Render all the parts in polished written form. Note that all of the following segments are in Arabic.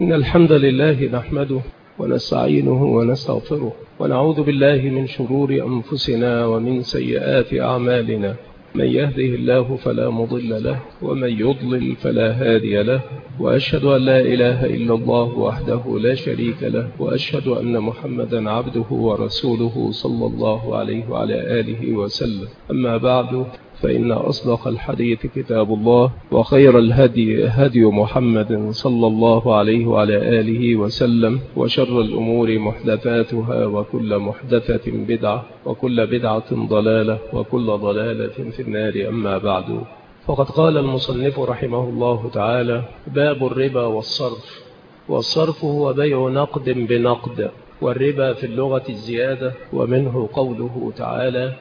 إن الحمد لله نحمده ونستعينه ونستغفره ونعوذ بالله من شرور أنفسنا ومن سيئات أعمالنا. من يهده الله فلا مضل له ومن يضلل فلا هادي له، وأشهد أن لا إله إلا الله وحده لا شريك له، وأشهد أن محمدا عبده ورسوله صلى الله عليه وعلى آله وسلم. أما بعد، فإن أصدق الحديث كتاب الله، وخير الهدي هدي محمد صلى الله عليه وعلى آله وسلم، وشر الأمور محدثاتها، وكل محدثة بدعة، وكل بدعة ضلالة، وكل ضلالة في النار. أما بعد، فقد قال المصنف رحمه الله تعالى: باب الربا والصرف. والصرف هو بيع نقد بنقد، والربا في اللغة الزيادة، ومنه قوله تعالى: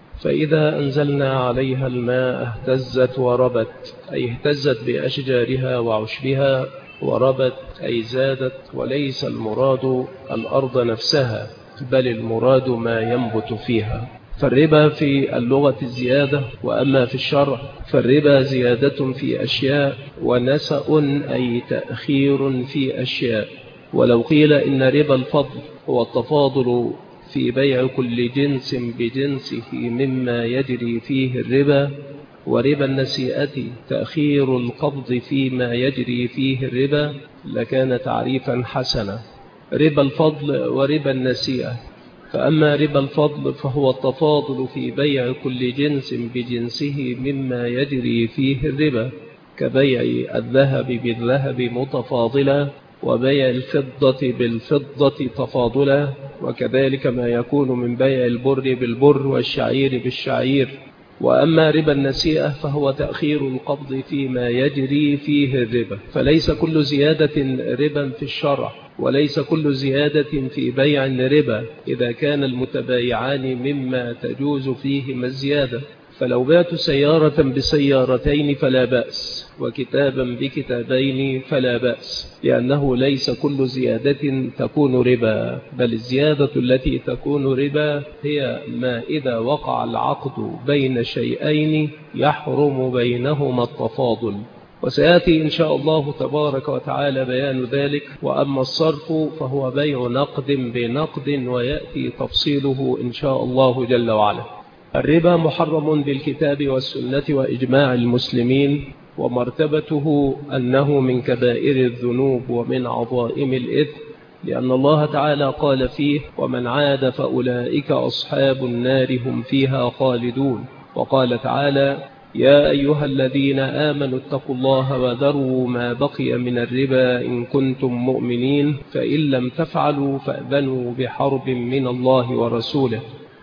فإذا أنزلنا عليها الماء اهتزت وربت، أي اهتزت بأشجارها وعشبها، وربت أي زادت. وليس المراد الأرض نفسها، بل المراد ما ينبت فيها. فالربا في اللغة الزيادة، وأما في الشرع فالربا زيادة في أشياء، ونسأ أي تأخير في أشياء. ولو قيل إن ربا الفضل هو التفاضل في بيع كل جنس بجنسه مما يجري فيه الربا، وربا النسيئة تأخير القبض فيما يجري فيه الربا، لكان تعريفا حسنا: ربا الفضل وربا النسيئة. فأما ربا الفضل فهو التفاضل في بيع كل جنس بجنسه مما يجري فيه الربا، كبيع الذهب بالذهب متفاضلا، وبيع الفضة بالفضة تفاضلا، وكذلك ما يكون من بيع البر بالبر والشعير بالشعير. وأما ربا النسيئة فهو تأخير القبض فيما يجري فيه الربا. فليس كل زيادة ربا في الشرع، وليس كل زيادة في بيع ربا إذا كان المتبايعان مما تجوز فيهما الزيادة. فلو بعت سيارة بسيارتين فلا بأس، وكتابا بكتابين فلا بأس، لأنه ليس كل زيادة تكون ربا، بل الزيادة التي تكون ربا هي ما إذا وقع العقد بين شيئين يحرم بينهما التفاضل، وسيأتي إن شاء الله تبارك وتعالى بيان ذلك. وأما الصرف فهو بيع نقد بنقد، ويأتي تفصيله إن شاء الله جل وعلا. الربا محرم بالكتاب والسنة وإجماع المسلمين، ومرتبته أنه من كبائر الذنوب ومن عظائم الإثم، لأن الله تعالى قال فيه: ومن عاد فأولئك أصحاب النار هم فيها خالدون. وقال تعالى: يا أيها الذين آمنوا اتقوا الله وذروا ما بقي من الربا إن كنتم مؤمنين، فإن لم تفعلوا فأذنوا بحرب من الله ورسوله.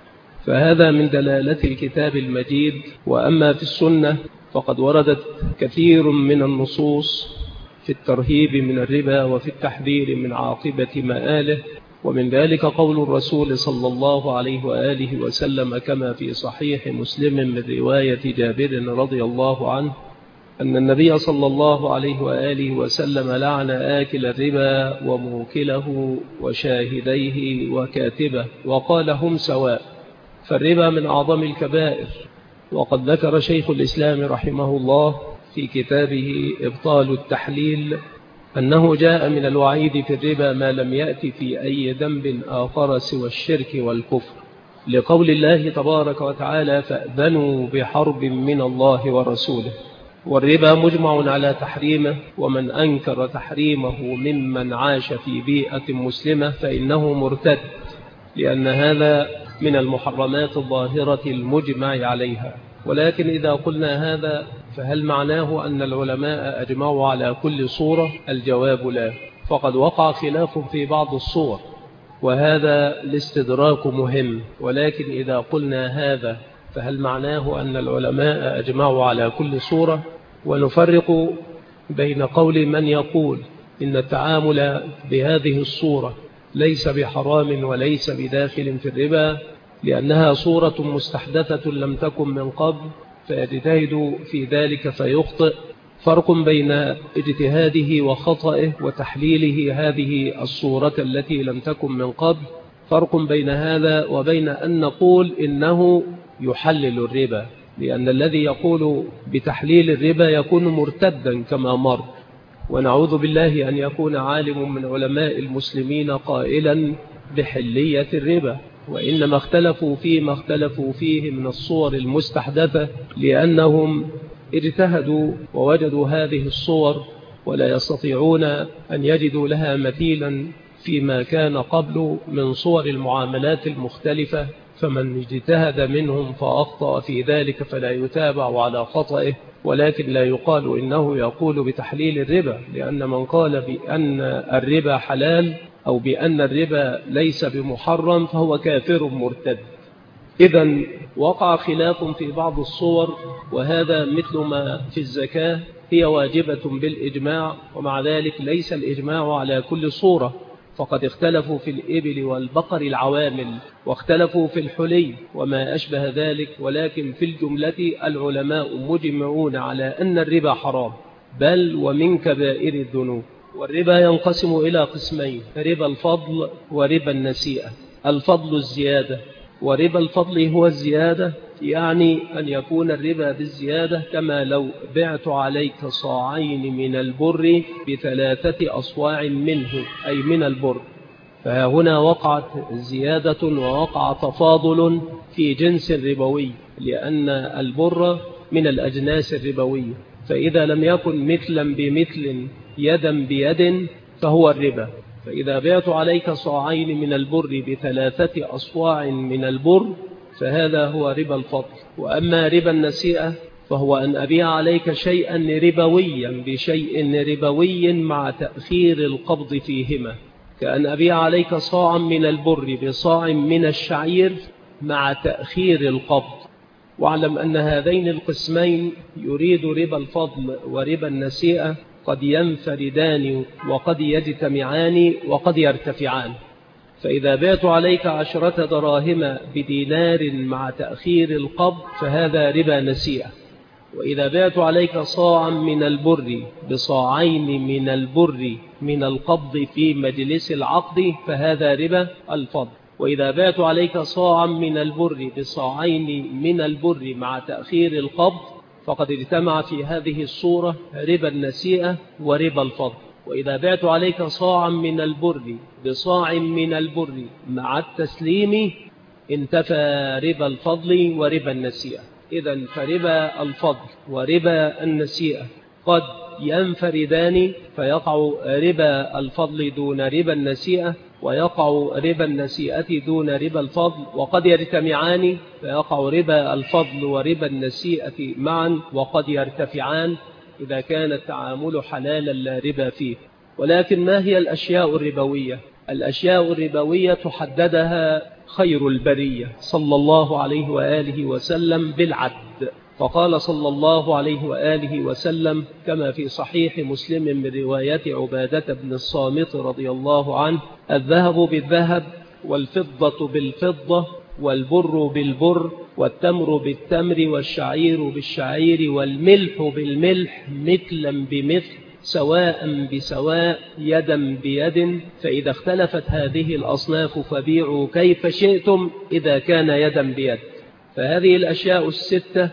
فهذا من دلالة الكتاب المجيد. وأما في السنة فقد وردت كثير من النصوص في الترهيب من الربا وفي التحذير من عاقبة مآله، ومن ذلك قول الرسول صلى الله عليه وآله وسلم كما في صحيح مسلم من رواية جابر رضي الله عنه أن النبي صلى الله عليه وآله وسلم لعن آكل الربا وموكله وشاهديه وكاتبه، وقال: هم سواء. فالربا من أعظم الكبائر. وقد ذكر شيخ الإسلام رحمه الله في كتابه إبطال التحليل أنه جاء من الوعيد في الربا ما لم يأتي في أي ذنب آخر سوى الشرك والكفر، لقول الله تبارك وتعالى: فأذنوا بحرب من الله ورسوله. والربا مجمع على تحريمه، ومن أنكر تحريمه ممن عاش في بيئة مسلمة فإنه مرتد، لأن هذا من المحرمات الظاهرة المجمع عليها. ولكن إذا قلنا هذا فهل معناه أن العلماء أجمعوا على كل صورة؟ الجواب لا، فقد وقع خلاف في بعض الصور، وهذا الاستدراك مهم. ولكن إذا قلنا هذا فهل معناه أن العلماء أجمعوا على كل صورة؟ ونفرق بين قول من يقول إن التعامل بهذه الصورة ليس بحرام وليس بداخل في الربا، لأنها صورة مستحدثة لم تكن من قبل، فيجتهد في ذلك فيخطئ. فرق بين اجتهاده وخطئه وتحليله هذه الصورة التي لم تكن من قبل، فرق بين هذا وبين أن نقول إنه يحلل الربا، لأن الذي يقول بتحليل الربا يكون مرتدا كما مر، ونعوذ بالله أن يكون عالم من علماء المسلمين قائلا بحلية الربا، وإنما اختلفوا فيما اختلفوا فيه من الصور المستحدثة لأنهم اجتهدوا ووجدوا هذه الصور ولا يستطيعون أن يجدوا لها مثيلا فيما كان قبل من صور المعاملات المختلفة، فمن اجتهد منهم فأخطأ في ذلك فلا يتابع على خطئه، ولكن لا يقال إنه يقول بتحليل الربا، لأن من قال بأن الربا حلال أو بأن الربا ليس بمحرم فهو كافر مرتد. إذن وقع خلاف في بعض الصور، وهذا مثل ما في الزكاة هي واجبة بالإجماع، ومع ذلك ليس الإجماع على كل صورة، فقد اختلفوا في الإبل والبقر العوامل، واختلفوا في الحلي وما أشبه ذلك، ولكن في الجملة العلماء مجمعون على أن الربا حرام بل ومن كبائر الذنوب. والربا ينقسم إلى قسمين: ربا الفضل وربا النسيئة. الفضل الزيادة، وربا الفضل هو الزيادة، يعني أن يكون الربا بالزيادة، كما لو بعت عليك صاعين من البر ب3 أصواع منه أي من البر، فهنا وقعت زيادة ووقع تفاضل في جنس ربوي، لأن البر من الأجناس الربوية، فإذا لم يكن مثلا بمثل يدا بيد فهو الربا. فإذا بعت عليك صاعين من البر ب3 أصواع من البر فهذا هو ربا الفضل. وأما ربا النسيئة فهو أن أبيع عليك شيئا ربويا بشيء ربوي مع تأخير القبض فيهما، كأن أبيع عليك صاعا من البر بصاع من الشعير مع تأخير القبض. واعلم أن هذين القسمين يريد ربا الفضل وربا النسيئة قد ينفردان وقد يجتمعان وقد يرتفعان. فإذا بعت عليك 10 دراهم بدينار مع تأخير القبض فهذا ربا نسيئة، وإذا بعت عليك صاعا من البر بصاعين من البر من القبض في مجلس العقد فهذا ربا الفضل، وإذا بعت عليك صاعا من البر بصاعين من البر مع تأخير القبض فقد اجتمع في هذه الصورة ربا النسيئة وربا الفضل. وإذا بعت عليك صاعا من البر بصاع من البر مع التسليم انتفى ربا الفضل وربا النسيئة. إذن فربا الفضل وربا النسيئة قد ينفردان فيقع ربا الفضل دون ربا النسيئة، ويقع ربا النسيئة دون ربا الفضل، وقد يجتمعان فيقع ربا الفضل وربا النسيئة معا، وقد يرتفعان إذا كان التعامل حلالا لا ربا فيه. ولكن ما هي الأشياء الربوية؟ الأشياء الربوية حددها خير البرية صلى الله عليه وآله وسلم بالعد، فقال صلى الله عليه وآله وسلم كما في صحيح مسلم من رواية عبادة بن الصامت رضي الله عنه: الذهب بالذهب والفضة بالفضة والبر بالبر والتمر بالتمر والشعير بالشعير والملح بالملح مثلا بمثل سواء بسواء يدا بيد، فإذا اختلفت هذه الأصناف فبيعوا كيف شئتم إذا كان يدا بيد. فهذه الأشياء الستة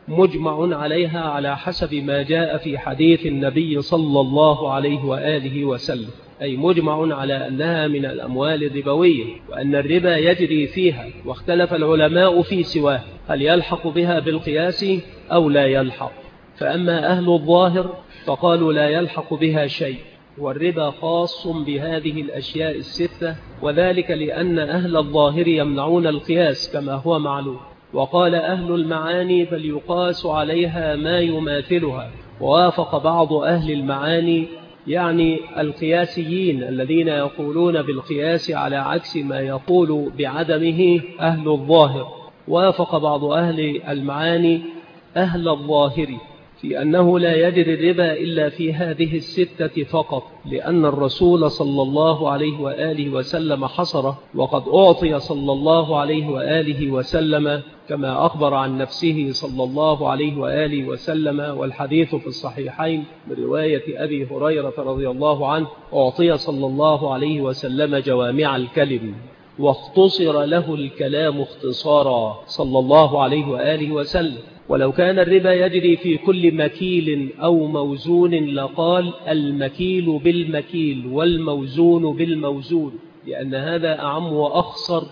مجمع عليها على حسب ما جاء في حديث النبي صلى الله عليه وآله وسلم، أي مجمع على أنها من الأموال الربوية وأن الربا يجري فيها، واختلف العلماء في سواه هل يلحق بها بالقياس أو لا يلحق. فأما أهل الظاهر فقالوا لا يلحق بها شيء، والربا خاص بهذه الأشياء الستة، وذلك لأن أهل الظاهر يمنعون القياس كما هو معلوم. وقال أهل المعاني بل يقاس عليها ما يماثلها، ووافق بعض أهل المعاني يعني القياسيين الذين يقولون بالقياس على عكس ما يقول بعدمه أهل الظاهر، وافق بعض أهل المعاني أهل الظاهر في أنه لا يجري الربا إلا في هذه الستة فقط، لأن الرسول صلى الله عليه وآله وسلم حصره، وقد أعطي صلى الله عليه وآله وسلم كما أخبر عن نفسه صلى الله عليه وآله وسلم، والحديث في الصحيحين من رواية أبي هريرة رضي الله عنه: أعطي صلى الله عليه وسلم جوامع الكلم واختصر له الكلام اختصارا صلى الله عليه وآله وسلم. ولو كان الربا يجري في كل مكيل أو موزون لقال المكيل بالمكيل والموزون بالموزون، لأن هذا أعم وأخصر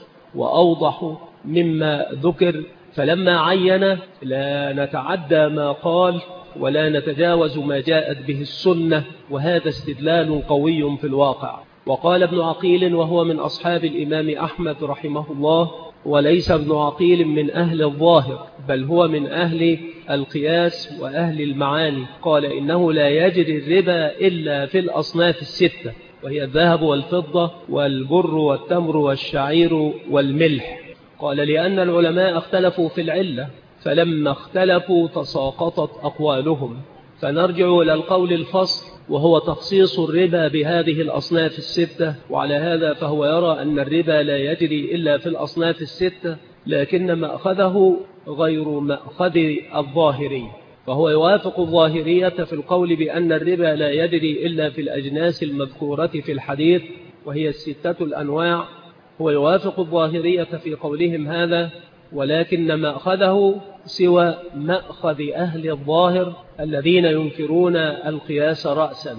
وأوضح مما ذكر. فلما عين لا نتعدى ما قال ولا نتجاوز ما جاءت به السنة، وهذا استدلال قوي في الواقع. وقال ابن عقيل وهو من أصحاب الإمام أحمد رحمه الله، وليس ابن عقيل من أهل الظاهر بل هو من أهل القياس وأهل المعاني، قال إنه لا يجري الربا إلا في الأصناف الستة، وهي الذهب والفضة والبر والتمر والشعير والملح. قال لأن العلماء اختلفوا في العلة، فلما اختلفوا تساقطت أقوالهم، فنرجع إلى القول الفصل وهو تخصيص الربا بهذه الأصناف الستة. وعلى هذا فهو يرى أن الربا لا يجري إلا في الأصناف الستة، لكن مأخذه غير مأخذ الظاهري، فهو يوافق الظاهرية في القول بأن الربا لا يجري إلا في الأجناس المذكورة في الحديث وهي الستة الأنواع. هو يوافق الظاهرية في قولهم هذا، ولكن مأخذه سوى مأخذ أهل الظاهر الذين ينكرون القياس رأسا.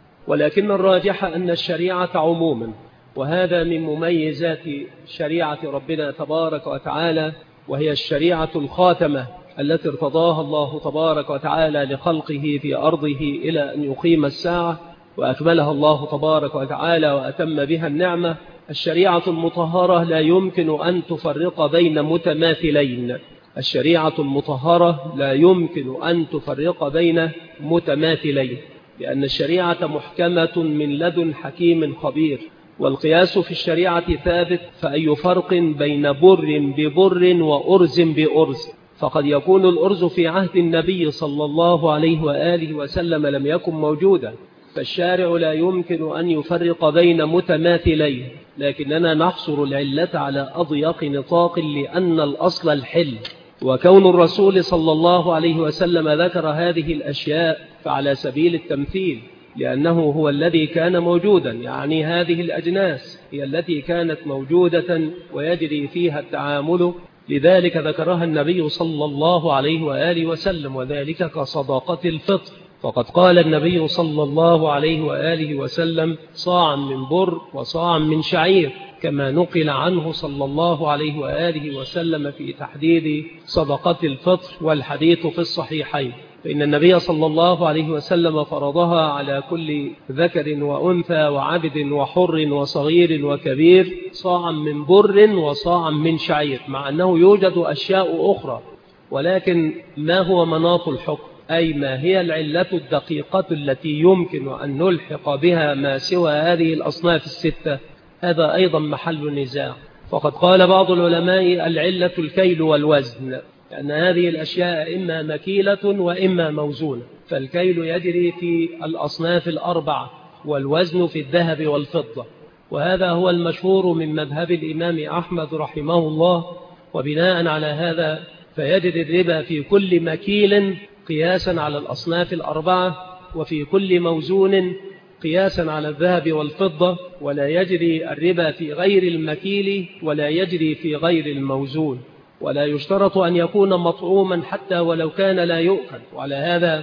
ولكن الراجح أن الشريعة عموما، وهذا من مميزات شريعة ربنا تبارك وتعالى، وهي الشريعة الخاتمة التي ارتضاها الله تبارك وتعالى لخلقه في أرضه إلى أن يقيم الساعة، وأكملها الله تبارك وتعالى وأتم بها النعمة. الشريعة المطهرة لا يمكن أن تفرق بين متماثلين، الشريعة المطهرة لا يمكن أن تفرق بين متماثلين، لأن الشريعة محكمة من لدن حكيم خبير. والقياس في الشريعة ثابت، فأي فرق بين بر ببر وأرز بأرز؟ فقد يكون الأرز في عهد النبي صلى الله عليه وآله وسلم لم يكن موجودا، فالشارع لا يمكن أن يفرق بين متماثلين، لكننا نحصر العلة على أضيق نطاق لأن الأصل الحل. وكون الرسول صلى الله عليه وسلم ذكر هذه الأشياء فعلى سبيل التمثيل، لأنه هو الذي كان موجودا، يعني هذه الأجناس هي التي كانت موجودة ويجري فيها التعامل، لذلك ذكرها النبي صلى الله عليه وآله وسلم، وذلك كصدقة الفطر. فقد قال النبي صلى الله عليه وآله وسلم صاعا من بر وصاعا من شعير، كما نقل عنه صلى الله عليه وآله وسلم في تحديد صدقة الفطر، والحديث في الصحيحين. فإن النبي صلى الله عليه وسلم فرضها على كل ذكر وأنثى وعبد وحر وصغير وكبير صاعا من بر وصاعا من شعير، مع أنه يوجد أشياء أخرى، ولكن ما هو مناط الحكم؟ أي ما هي العلة الدقيقة التي يمكن أن نلحق بها ما سوى هذه الأصناف الستة؟ هذا أيضا محل نزاع. فقد قال بعض العلماء العلة الكيل والوزن، لأن هذه الأشياء إما مكيلة وإما موزونة، فالكيل يجري في الأصناف الأربعة، والوزن في الذهب والفضة، وهذا هو المشهور من مذهب الإمام أحمد رحمه الله. وبناء على هذا فيجري الربا في كل مكيل قياسا على الأصناف الأربعة، وفي كل موزون قياسا على الذهب والفضة، ولا يجري الربا في غير المكيل ولا يجري في غير الموزون، ولا يشترط أن يكون مطعوما حتى ولو كان لا يؤكل. وعلى هذا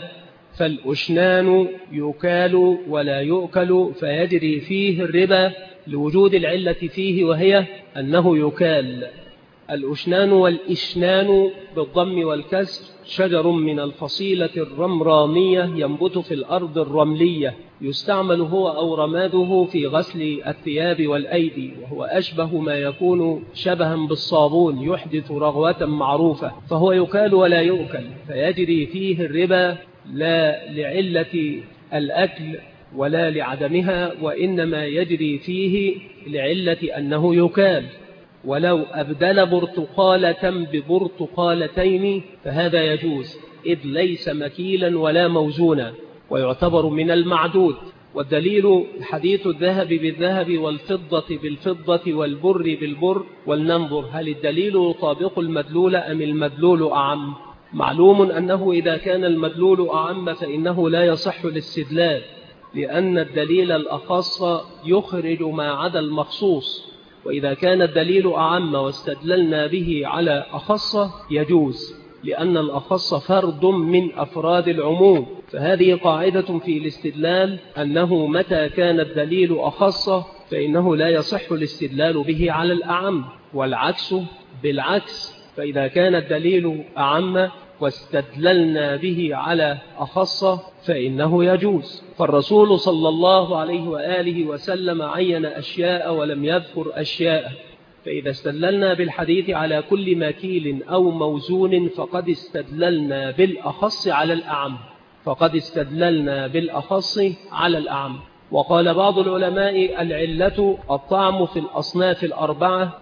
فالأشنان يكال ولا يؤكل، فيجري فيه الربا لوجود العلة فيه، وهي أنه يكال. الأشنان والإشنان بالضم والكسر شجر من الفصيلة الرمرامية ينبت في الأرض الرملية، يستعمل هو أو رماده في غسل الثياب والأيدي، وهو أشبه ما يكون شبها بالصابون، يحدث رغوة معروفة، فهو يكال ولا يؤكل، فيجري فيه الربا لا لعلة الأكل ولا لعدمها، وإنما يجري فيه لعلة أنه يكال. ولو أبدل برتقالة ببرتقالتين فهذا يجوز، إذ ليس مكيلا ولا موزونا، ويعتبر من المعدود. والدليل حديث الذهب بالذهب والفضة بالفضة والبر بالبر. ولننظر هل الدليل يطابق المدلول أم المدلول أعم. معلوم أنه إذا كان المدلول أعم فإنه لا يصح الاستدلال، لأن الدليل الأخص يخرج ما عدا المخصوص، وإذا كان الدليل أعم واستدللنا به على أخص يجوز. لأن الأخص فرد من أفراد العموم. فهذه قاعدة في الاستدلال، أنه متى كان الدليل أخص فإنه لا يصح الاستدلال به على الأعم، والعكس بالعكس. فإذا كان الدليل أعم واستدللنا به على أخص فإنه يجوز. فالرسول صلى الله عليه وآله وسلم عين أشياء ولم يذكر أشياء، فإذا استدللنا بالحديث على كل مكيل أو موزون فقد استدللنا بالأخص على الأعم، فقد استدللنا بالأخص على الأعم. وقال بعض العلماء: العلة الطعم في الأصناف الأربعة،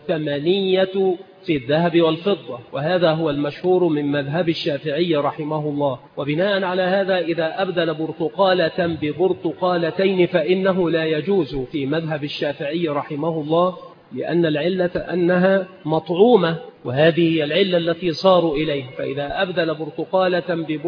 والثمنية في الذهب والفضة. وهذا هو المشهور من مذهب الشافعي رحمه الله. وبناء على هذا إذا أبدل برتقالة ببرتقالتين فإنه لا يجوز في مذهب الشافعي رحمه الله، لأن العلة أنها مطعومة، وهذه هي العلة التي صاروا إليه. فإذا أبدل برتقالة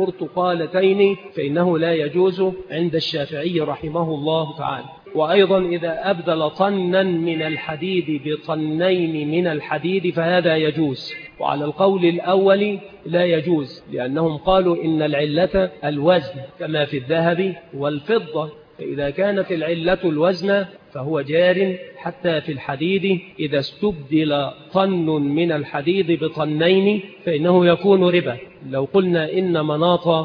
ببرتقالتين فإنه لا يجوز عند الشافعي رحمه الله تعالى. وأيضا إذا أبدل طنا من الحديد بطنين من الحديد فهذا يجوز. وعلى القول الأول لا يجوز، لأنهم قالوا إن العلة الوزن كما في الذهب والفضة، فإذا كانت العلة الوزن فهو جار حتى في الحديد. إذا استبدل طن من الحديد بطنين فإنه يكون ربا. لو قلنا إن مناط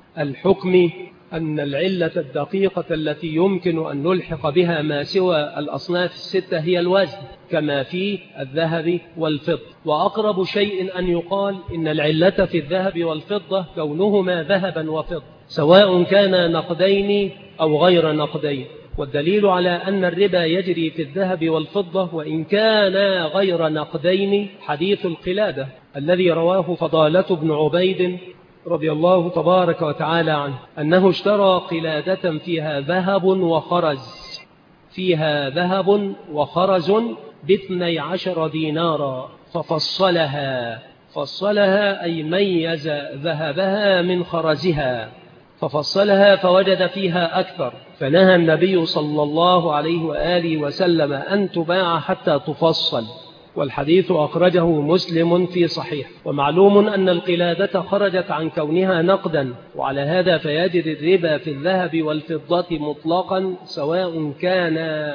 الحكم أن العلة الدقيقة التي يمكن أن نلحق بها ما سوى الأصناف الستة هي الوزن كما في الذهب والفضة. وأقرب شيء أن يقال إن العلة في الذهب والفضة كونهما ذهبا وفضة، سواء كان نقدين أو غير نقدين. والدليل على أن الربا يجري في الذهب والفضة وإن كان غير نقدين حديث القلادة الذي رواه فضالة بن عبيد رضي الله تبارك وتعالى عنه، أنه اشترى قلادة فيها ذهب وخرز، فيها ذهب وخرز ب12 دينارا، ففصلها أي ميز ذهبها من خرزها، ففصلها فوجد فيها أكثر، فنهى النبي صلى الله عليه وآله وسلم أن تباع حتى تفصل. والحديث أخرجه مسلم في صحيح. ومعلوم أن القلادة خرجت عن كونها نقدا، وعلى هذا فيجري الربا في الذهب والفضة مطلقا، سواء كان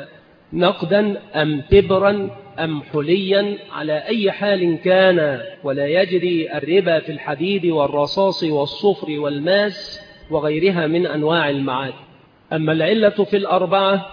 نقدا أم تبرا أم حليا، على أي حال كان. ولا يجري الربا في الحديد والرصاص والصفر والماس وغيرها من أنواع المعادن. أما العلة في الأربعة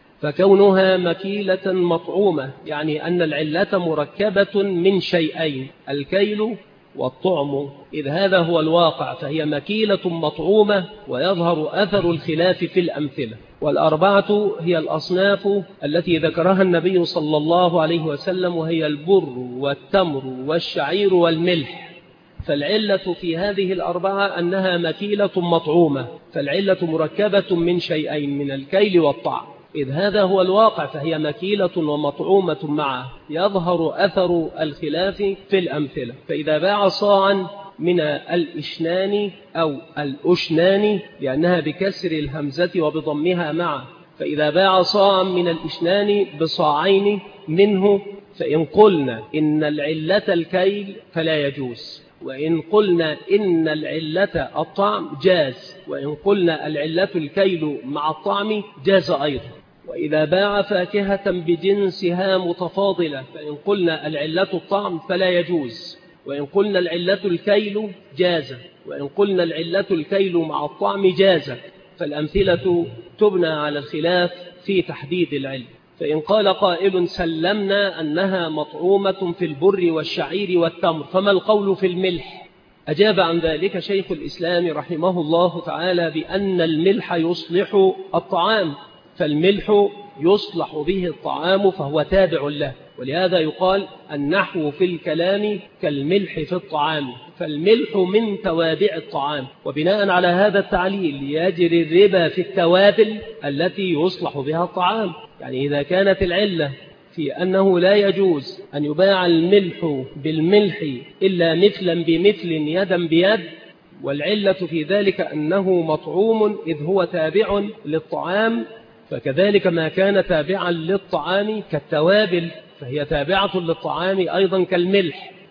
فكونها مكيلة مطعومة، يعني أن العلة مركبة من شيئين: الكيل والطعم. إذ هذا هو الواقع فهي مكيلة مطعومة، ويظهر أثر الخلاف في الأمثلة. والأربعة هي الأصناف التي ذكرها النبي صلى الله عليه وسلم، وهي البر والتمر والشعير والملح. فالعلة في هذه الأربعة أنها مكيلة مطعومة، فالعلة مركبة من شيئين: من الكيل والطعم. إذ هذا هو الواقع فهي مكيلة ومطعومة معه، يظهر أثر الخلاف في الأمثلة. فإذا باع صاعا من الإشنان أو الأشنان، لأنها بكسر الهمزة وبضمها معه، فإذا باع صاعا من الإشنان بصاعين منه، فإن قلنا إن العلة الكيل فلا يجوز، وإن قلنا إن العلة الطعم جاز، وإن قلنا العلة الكيل مع الطعم جاز أيضا. وإذا باع فاكهة بجنسها متفاضلة، فإن قلنا العلة الطعم فلا يجوز، وإن قلنا العلة الكيل جاز، وإن قلنا العلة الكيل مع الطعم جاز. فالأمثلة تبنى على الخلاف في تحديد العلة. فإن قال قائل: سلمنا أنها مطعومة في البر والشعير والتمر، فما القول في الملح؟ أجاب عن ذلك شيخ الإسلام رحمه الله تعالى بأن الملح يصلح الطعام، فالملح يصلح به الطعام فهو تابع له، ولهذا يقال النحو في الكلام كالملح في الطعام، فالملح من توابع الطعام. وبناء على هذا التعليل يجري الربا في التوابل التي يصلح بها الطعام. يعني إذا كانت العلة في أنه لا يجوز أن يباع الملح بالملح إلا مثلا بمثل يدا بيد، والعلة في ذلك أنه مطعوم إذ هو تابع للطعام، فكذلك ما كان تابعا للطعام كالتوابل فهي تابعة للطعام أيضا كالملح.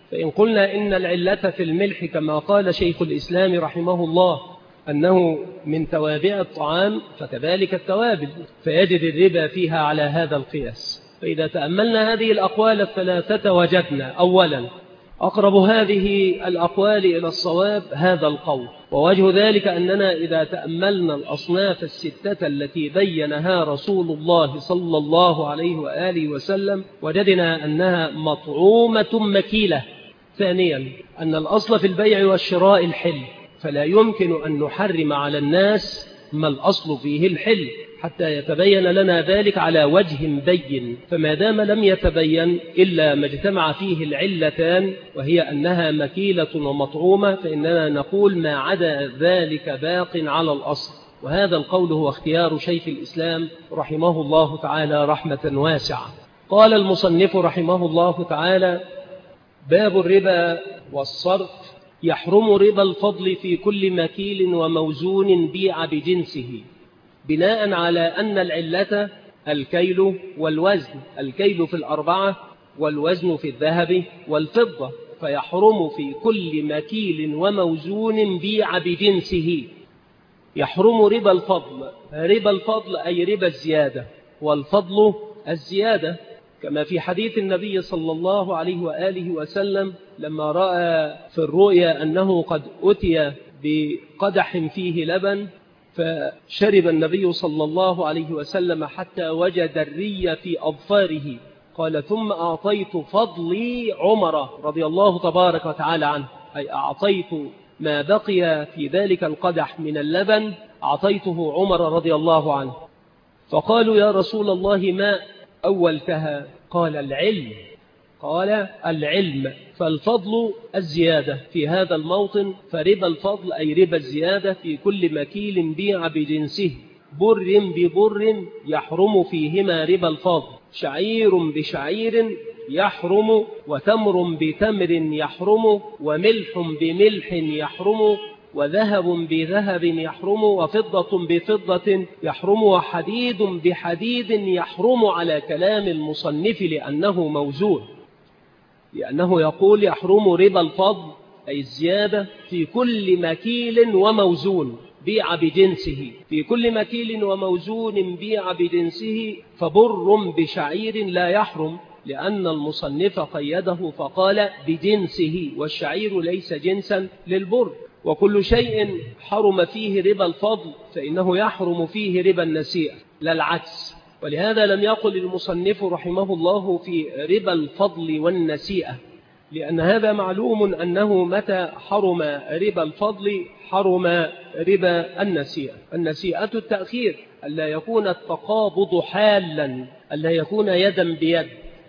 فإن قلنا إن العلة في الملح كما قال شيخ الإسلام رحمه الله أنه من توابع الطعام فكذلك التوابل، فيجد الربا فيها على هذا القياس. فإذا تأملنا هذه الأقوال الثلاثة وجدنا أولا أقرب هذه الأقوال إلى الصواب هذا القول، ووجه ذلك أننا إذا تأملنا الأصناف الستة التي بينها رسول الله صلى الله عليه وآله وسلم وجدنا أنها مطعومة مكيلة. ثانيا أن الأصل في البيع والشراء الحل، فلا يمكن أن نحرم على الناس ما الأصل فيه الحل حتى يتبين لنا ذلك على وجه بين، فما دام لم يتبين إلا ما اجتمع فيه العلتان وهي أنها مكيلة ومطعومة فإننا نقول ما عدا ذلك باق على الأصل. وهذا القول هو اختيار شيخ الإسلام رحمه الله تعالى رحمة واسعة. قال المصنف رحمه الله تعالى: باب الربا والصرف. يحرم ربا الفضل في كل مكيل وموزون بيع بجنسه، بناء على أن العلة الكيل والوزن، الكيل في الأربعة والوزن في الذهب والفضة، فيحرم في كل مكيل وموزون بيع بجنسه. يحرم ربا الفضل، ربا الفضل أي ربا الزيادة، والفضل الزيادة، كما في حديث النبي صلى الله عليه وآله وسلم لما رأى في الرؤيا أنه قد أتي بقدح فيه لبن فشرب النبي صلى الله عليه وسلم حتى وجد الري في أظفاره، قال: ثم أعطيت فضلي عمر رضي الله تبارك وتعالى عنه، أي أعطيت ما بقي في ذلك القدح من اللبن أعطيته عمر رضي الله عنه. فقالوا: يا رسول الله ما أولتها؟ قال: العلم. قال: العلم. فالفضل الزيادة في هذا الموطن، فربا الفضل أي ربا الزيادة في كل مكيل بيع بجنسه، بر ببر يحرم فيهما ربا الفضل، شعير بشعير يحرم، وتمر بتمر يحرم، وملح بملح يحرم، وذهب بذهب يحرم، وفضة بفضة يحرم، وحديد بحديد يحرم، على كلام المصنف لأنه موزون، لأنه يقول يحرم ربا الفضل أي الزيادة في كل مكيل وموزون بيع بجنسه، في كل مكيل وموزون بيع بجنسه، فبر بشعير لا يحرم، لأن المصنف قيده فقال بجنسه، والشعير ليس جنسا للبر. وكل شيء حرم فيه ربا الفضل فإنه يحرم فيه ربا النسيئة لا العكس. ولهذا لم يقل المصنف رحمه الله في ربا الفضل والنسيئة، لأن هذا معلوم أنه متى حرم ربا الفضل حرم ربا النسيئة. النسيئة التأخير، ألا يكون التقابض حالا، ألا يكون يدا بيد.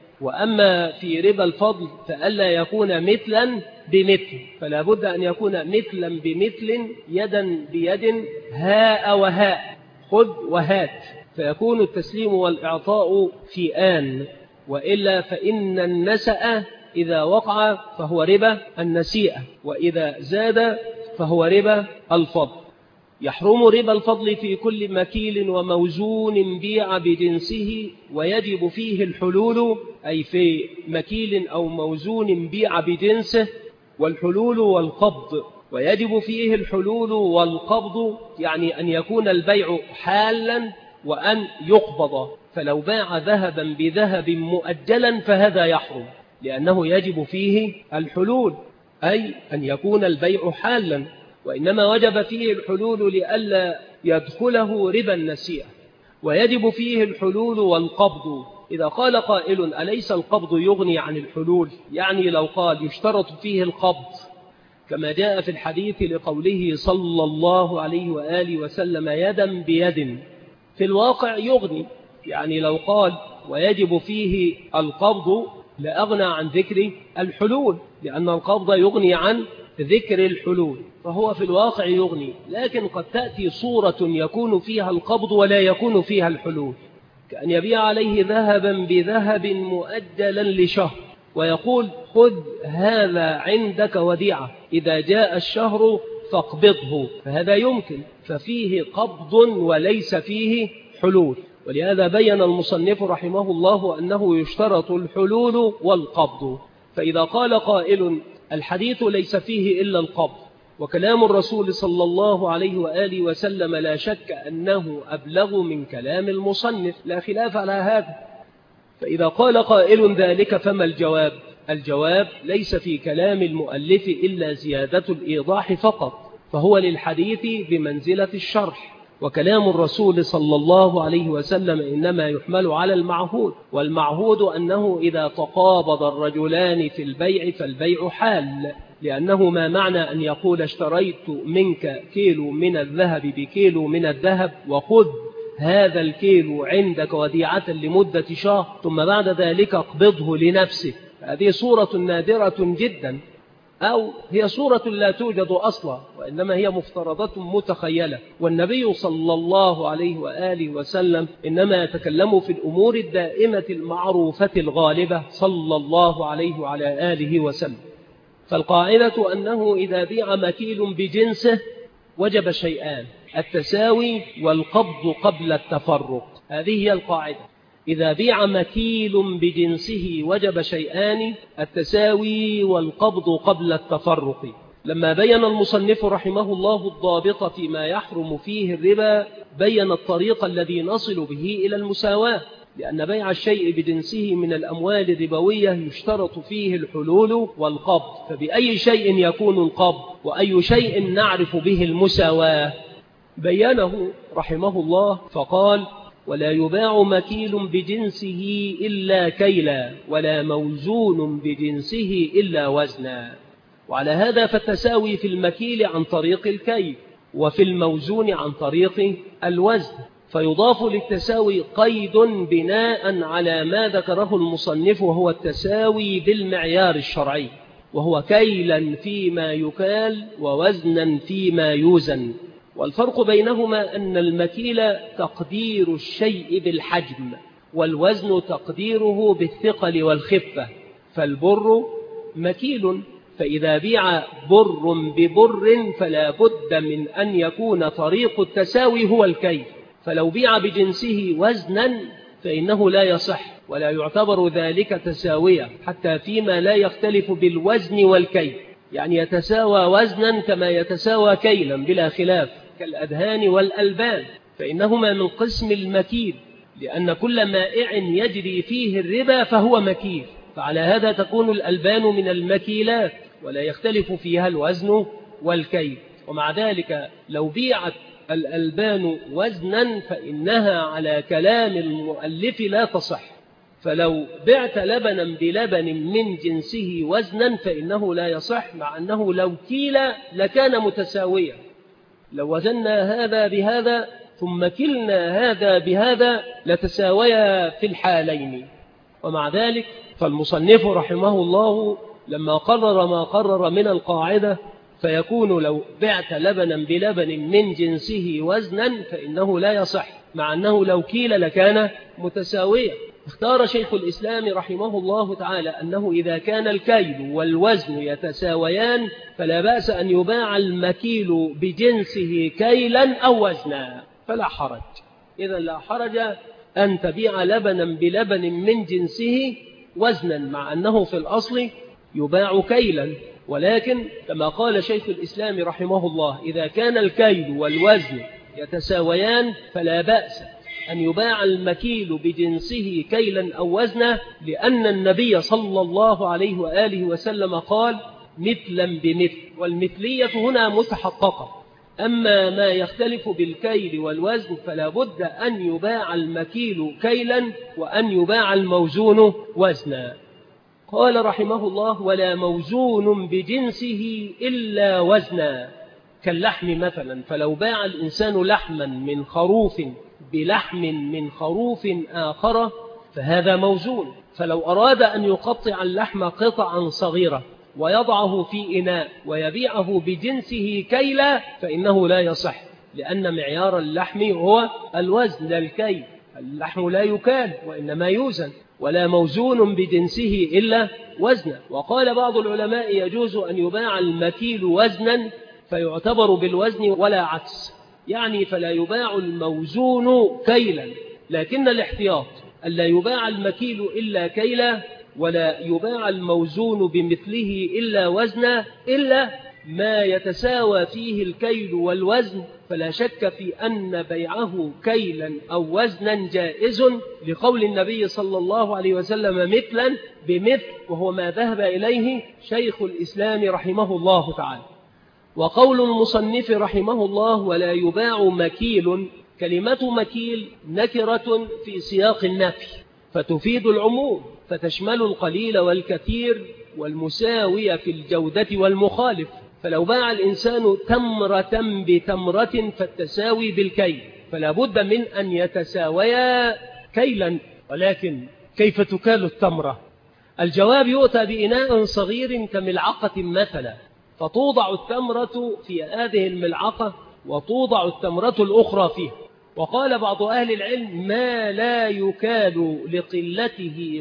وأما في ربا الفضل فألا يكون مثلا بمثل، فلا بد أن يكون مثلا بمثل، يدا بيد، هاء وهاء، خذ وهات، فيكون التسليم والإعطاء في آن، وإلا فإن النسأ إذا وقع فهو ربا النسيئة، وإذا زاد فهو ربا الفضل. يحرم ربا الفضل في كل مكيل وموزون بيع بجنسه، ويجب فيه الحلول، أي في مكيل أو موزون بيع بجنسه، والحلول والقبض. ويجب فيه الحلول والقبض يعني أن يكون البيع حالا وأن يقبض، فلو باع ذهبا بذهب مؤجلا فهذا يحرم، لأنه يجب فيه الحلول، أي أن يكون البيع حالا، وإنما وجب فيه الحلول لئلا يدخله ربا النسيئة. ويجب فيه الحلول والقبض. إذا قال قائل: أليس القبض يغني عن الحلول؟ يعني لو قال يشترط فيه القبض كما جاء في الحديث لقوله صلى الله عليه وآله وسلم يدا بيد، في الواقع يغني. يعني لو قال ويجب فيه القبض لأغنى عن ذكر الحلول، لأن القبض يغني عن ذكر الحلول، فهو في الواقع يغني. لكن قد تأتي صورة يكون فيها القبض ولا يكون فيها الحلول، كأن يبيع عليه ذهبا بذهب مؤجلا لشهر ويقول: خذ هذا عندك وديعة، إذا جاء الشهر فاقبضه، فهذا يمكن، ففيه قبض وليس فيه حلول. ولهذا بين المصنف رحمه الله أنه يشترط الحلول والقبض. فإذا قال قائل الحديث ليس فيه إلا القبض، وكلام الرسول صلى الله عليه وآله وسلم لا شك أنه أبلغ من كلام المصنف، لا خلاف على هذا. فإذا قال قائل ذلك فما الجواب؟ الجواب ليس في كلام المؤلف إلا زيادة الإيضاح فقط، فهو للحديث بمنزلة الشرح، وكلام الرسول صلى الله عليه وسلم إنما يحمل على المعهود، والمعهود أنه إذا تقابض الرجلان في البيع فالبيع حال، لأنه ما معنى أن يقول اشتريت منك كيلو من الذهب بكيلو من الذهب وخذ هذا الكيلو عندك وديعة لمدة شهر ثم بعد ذلك اقبضه لنفسك. هذه صورة نادرة جدا، أو هي صورة لا توجد أصلا، وإنما هي مفترضات متخيلة. والنبي صلى الله عليه وآله وسلم إنما يتكلم في الأمور الدائمة المعروفة الغالبة صلى الله عليه وعلى آله وسلم. فالقاعدة أنه إذا بيع مكيل بجنسه وجب شيئان: التساوي والقبض قبل التفرق. هذه هي القاعدة. إذا بيع مكيل بجنسه وجب شيئان: التساوي والقبض قبل التفرق. لما بين المصنف رحمه الله الضابط فيما يحرم فيه الربا بين الطريق الذي نصل به إلى المساواة، لأن بيع الشيء بجنسه من الأموال الربوية يشترط فيه الحلول والقبض، فبأي شيء يكون القبض وأي شيء نعرف به المساواة؟ بينه رحمه الله فقال: ولا يباع مكيل بجنسه إلا كيلا، ولا موزون بجنسه إلا وزنا. وعلى هذا فالتساوي في المكيل عن طريق الكيل، وفي الموزون عن طريق الوزن. فيضاف للتساوي قيد بناء على ما ذكره المصنف، وهو التساوي بالمعيار الشرعي، وهو كيلا فيما يكال ووزنا فيما يوزن. والفرق بينهما أن المكيل تقدير الشيء بالحجم، والوزن تقديره بالثقل والخفة. فالبر مكيل، فإذا بيع بر ببر فلا بد من أن يكون طريق التساوي هو الكيل. فلو بيع بجنسه وزنا فإنه لا يصح ولا يعتبر ذلك تساوية، حتى فيما لا يختلف بالوزن والكيل، يعني يتساوى وزنا كما يتساوى كيلا بلا خلاف، كالأدهان والألبان، فإنهما من قسم المكيل، لأن كل مائع يجري فيه الربا فهو مكيل. فعلى هذا تكون الألبان من المكيلات ولا يختلف فيها الوزن والكيل. ومع ذلك لو بيعت الألبان وزنا فإنها على كلام المؤلف لا تصح. فلو بعت لبنا بلبن من جنسه وزنا فإنه لا يصح، مع أنه لو كيل لكان متساويا. لو وزنا هذا بهذا ثم كلنا هذا بهذا لتساويا في الحالين. ومع ذلك فالمصنف رحمه الله لما قرر ما قرر من القاعدة فيكون لو بعت لبنا بلبن من جنسه وزنا فإنه لا يصح، مع أنه لو كيل لكان متساويا. اختار شيخ الإسلام رحمه الله تعالى أنه إذا كان الكيل والوزن يتساويان فلا بأس أن يباع المكيل بجنسه كيلا أو وزنا، فلا حرج. إذا لا حرج أن تبيع لبنا بلبن من جنسه وزنا، مع أنه في الأصل يباع كيلا. ولكن كما قال شيخ الإسلام رحمه الله إذا كان الكيل والوزن يتساويان فلا بأس أن يباع المكيل بجنسه كيلا أو وزنا، لأن النبي صلى الله عليه وآله وسلم قال مثلا بمثل، والمثلية هنا متحققة. أما ما يختلف بالكيل والوزن فلا بد أن يباع المكيل كيلا وأن يباع الموزون وزنا. قال رحمه الله ولا موزون بجنسه إلا وزنا، كاللحم مثلا. فلو باع الإنسان لحما من خروف بلحم من خروف آخر فهذا موزون. فلو أراد أن يقطع اللحم قطعا صغيرة ويضعه في إناء ويبيعه بجنسه كيلا فإنه لا يصح، لأن معيار اللحم هو الوزن لا الكيل. اللحم لا يكال وإنما يوزن. ولا موزون بجنسه إلا وزنا. وقال بعض العلماء يجوز أن يباع المكيل وزنا فيعتبر بالوزن ولا عكس، يعني فلا يباع الموزون كيلا، لكن الاحتياط ألا يباع المكيل إلا كيلا، ولا يباع الموزون بمثله إلا وزنا إلا ما يتساوى فيه الكيل والوزن، فلا شك في أن بيعه كيلا أو وزنا جائز، لقول النبي صلى الله عليه وسلم مثلا بمثل، وهو ما ذهب إليه شيخ الإسلام رحمه الله تعالى. وقول المصنف رحمه الله ولا يباع مكيل، كلمة مكيل نكرة في سياق النفي فتفيد العموم، فتشمل القليل والكثير والمساوي في الجودة والمخالف. فلو باع الإنسان تمرة بتمرة فالتساوي بالكيل، فلا بد من أن يتساويا كيلا. ولكن كيف تكال التمرة؟ الجواب يؤتى بإناء صغير كملعقة مثلا، فتوضع التمرة في هذه الملعقة وتوضع التمرة الأخرى فيها. وقال بعض أهل العلم ما لا يكال لقلته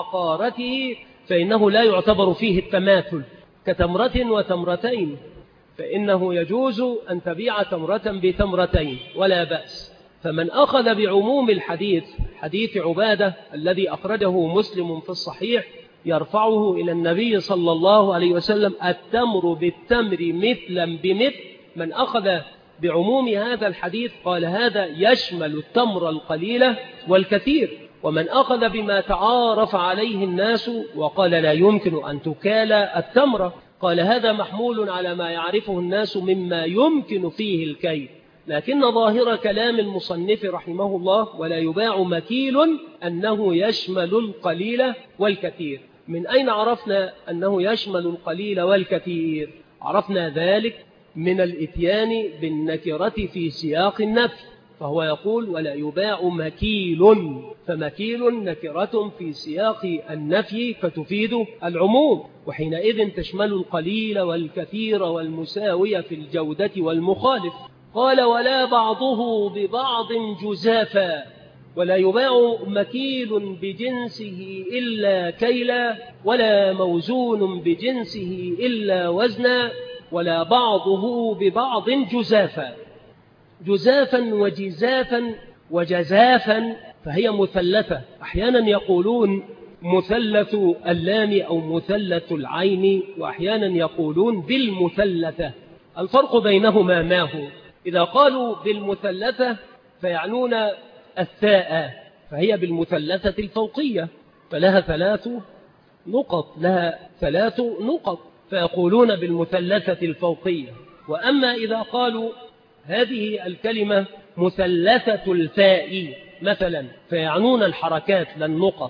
وحقارته فإنه لا يعتبر فيه التماثل، كتمرة وتمرتين، فإنه يجوز أن تبيع تمرة بتمرتين ولا بأس. فمن أخذ بعموم الحديث، حديث عبادة الذي أخرجه مسلم في الصحيح يرفعه إلى النبي صلى الله عليه وسلم التمر بالتمر مثلا بمثل، من أخذ بعموم هذا الحديث قال هذا يشمل التمر القليلة والكثير. ومن أخذ بما تعارف عليه الناس وقال لا يمكن أن تكال التمرة قال هذا محمول على ما يعرفه الناس مما يمكن فيه الكيل. لكن ظاهر كلام المصنف رحمه الله ولا يباع مكيل أنه يشمل القليل والكثير. من أين عرفنا أنه يشمل القليل والكثير؟ عرفنا ذلك من الإتيان بالنكرة في سياق النفي، فهو يقول ولا يباع مكيل، فمكيل نكرة في سياق النفي فتفيد العموم، وحينئذ تشمل القليل والكثير والمساوي في الجودة والمخالف. قال ولا بعضه ببعض جزافا، ولا يباع مكيل بجنسه إلا كيلا، ولا موزون بجنسه إلا وزنا، ولا بعضه ببعض جزافا. جزافا وجزافا وجزافا فهي مثلثة، أحيانا يقولون مثلث اللام أو مثلث العين، وأحيانا يقولون بالمثلثة. الفرق بينهما ما هو؟ إذا قالوا بالمثلثة فيعنون الثاء، فهي بالمثلثة الفوقية فلها 3 نقط، لها 3 نقط، فيقولون بالمثلثة الفوقية. وأما إذا قالوا هذه الكلمة مثلثة الفاء مثلا فيعنون الحركات لا النقط،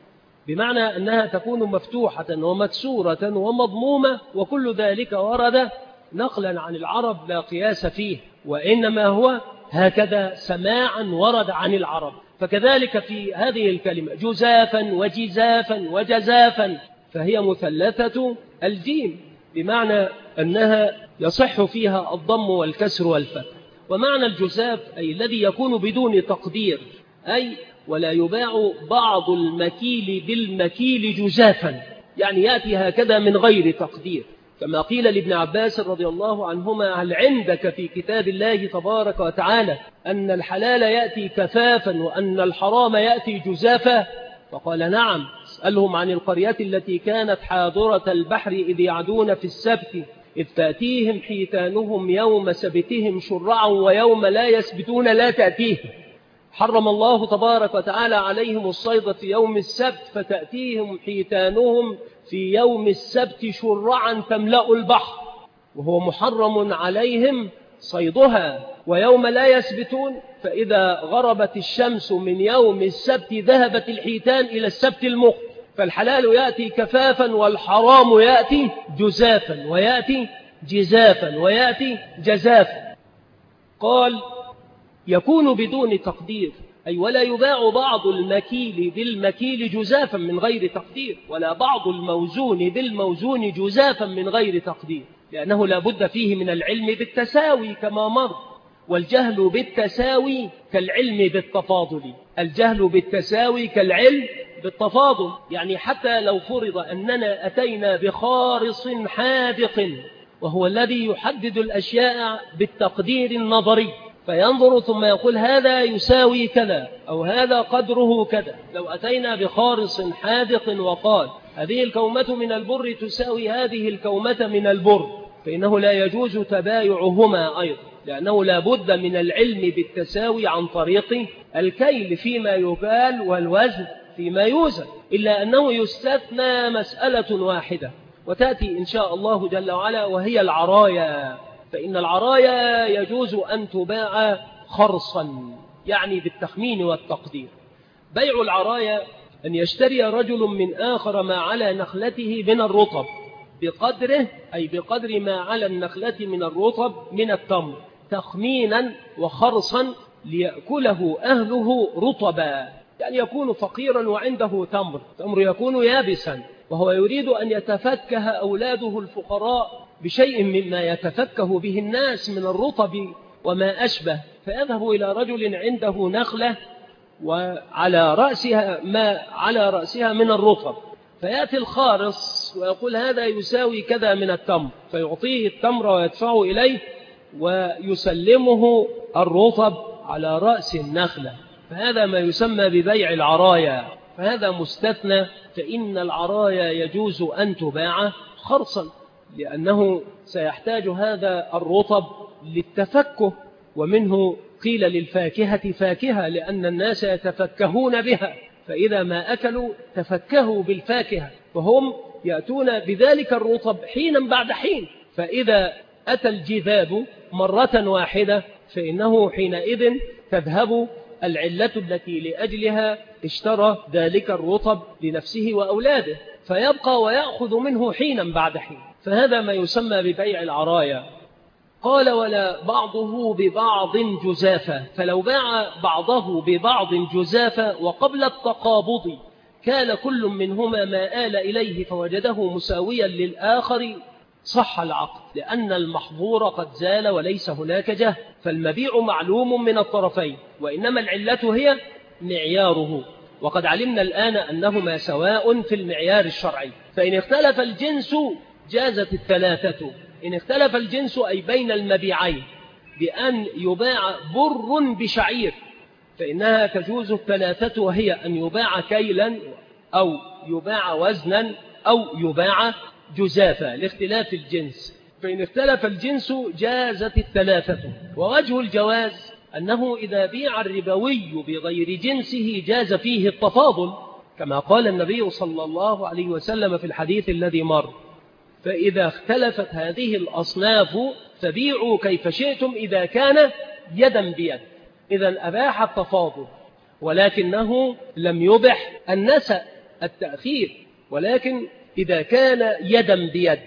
بمعنى أنها تكون مفتوحة ومكسورة ومضمومة، وكل ذلك ورد نقلا عن العرب لا قياس فيه، وإنما هو هكذا سماعا ورد عن العرب. فكذلك في هذه الكلمة جزافا وجزافا وجزافا فهي مثلثة الجيم، بمعنى أنها يصح فيها الضم والكسر والفتح. ومعنى الجزاف أي الذي يكون بدون تقدير، أي ولا يباع بعض المكيل بالمكيل جزافا، يعني يأتي هكذا من غير تقدير، كما قيل لابن عباس رضي الله عنهما هل عندك في كتاب الله تبارك وتعالى أن الحلال يأتي كفافا وأن الحرام يأتي جزافا؟ فقال نعم. اسألهم عن القرية التي كانت حاضرة البحر إذ يعدون في السبت إذ تأتيهم حيتانهم يوم سبتهم شرعا ويوم لا يسبتون لا تأتيهم. حرم الله تبارك وتعالى عليهم الصيد في يوم السبت فتأتيهم حيتانهم في يوم السبت شرعا تملأ البحر، وهو محرم عليهم صيدها. ويوم لا يسبتون فإذا غربت الشمس من يوم السبت ذهبت الحيتان إلى السبت المقبل، فالحلال يأتي كفافا والحرام يأتي جزافا ويأتي جزافا ويأتي جزافا. قال يكون بدون تقدير، أي ولا يباع بعض المكيل بالمكيل جزافا من غير تقدير، ولا بعض الموزون بالموزون جزافا من غير تقدير، لأنه لا بد فيه من العلم بالتساوي كما مر، والجهل بالتساوي كالعلم بالتفاضل. الجهل بالتساوي كالعلم بالتفاضل، يعني حتى لو فرض أننا أتينا بخارص حاذق وهو الذي يحدد الأشياء بالتقدير النظري، فينظر ثم يقول هذا يساوي كذا أو هذا قدره كذا. لو أتينا بخارص حاذق وقال هذه الكومة من البر تساوي هذه الكومة من البر، فإنه لا يجوز تبايعهما أيضا، لأنه لا بد من العلم بالتساوي عن طريق الكيل فيما يكال والوزن فيما يوزن، إلا أنه يستثنى مسألة واحدة وتأتي إن شاء الله جل وعلا، وهي العرايا. فإن العرايا يجوز أن تباع خرصا، يعني بالتخمين والتقدير. بيع العرايا أن يشتري رجل من آخر ما على نخلته من الرطب بقدره، أي بقدر ما على النخلة من الرطب من التمر، تخمينا وخرصا ليأكله أهله رطبا، يعني يكون فقيرا وعنده تمر يكون يابسا، وهو يريد أن يتفكه أولاده الفقراء بشيء مما يتفكه به الناس من الرطب وما أشبه، فيذهب إلى رجل عنده نخلة وعلى رأسها ما على رأسها من الرطب، فيأتي الخارص ويقول هذا يساوي كذا من التمر، فيعطيه التمر ويدفعه إليه ويسلمه الرطب على رأس النخلة، فهذا ما يسمى ببيع العرايا، فهذا مستثنى. فإن العرايا يجوز أن تباع خرصا، لأنه سيحتاج هذا الرطب للتفكه، ومنه قيل للفاكهة فاكهة لأن الناس يتفكهون بها، فإذا ما أكلوا تفكهوا بالفاكهة، فهم يأتون بذلك الرطب حينا بعد حين، فإذا أتى الجذاب مرة واحدة فإنه حينئذ تذهب العلة التي لأجلها اشترى ذلك الرطب لنفسه وأولاده، فيبقى ويأخذ منه حينا بعد حين، فهذا ما يسمى ببيع العرايا. قال ولا بعضه ببعض جزافا، فلو باع بعضه ببعض جزافا وقبل التقابض كان كل منهما ما آل إليه فوجده مساويا للآخر صح العقد، لأن المحظور قد زال وليس هناك جهل، فالمبيع معلوم من الطرفين، وإنما العلة هي معياره، وقد علمنا الآن أنهما سواء في المعيار الشرعي. فإن اختلف الجنس جازت الثلاثة، إن اختلف الجنس أي بين المبيعين بأن يباع بر بشعير فإنها تجوز الثلاثة، وهي أن يباع كيلا أو يباع وزنا أو يباع جزافا لاختلاف الجنس. فإن اختلف الجنس جازت الثلاثة. ووجه الجواز أنه إذا بيع الربوي بغير جنسه جاز فيه التفاضل، كما قال النبي صلى الله عليه وسلم في الحديث الذي مر: فإذا اختلفت هذه الأصناف فبيعوا كيف شئتم إذا كان يدا بيد. إذن أباح التفاضل، ولكنه لم يبح النسأ التأخير، ولكن إذا كان يدا بيد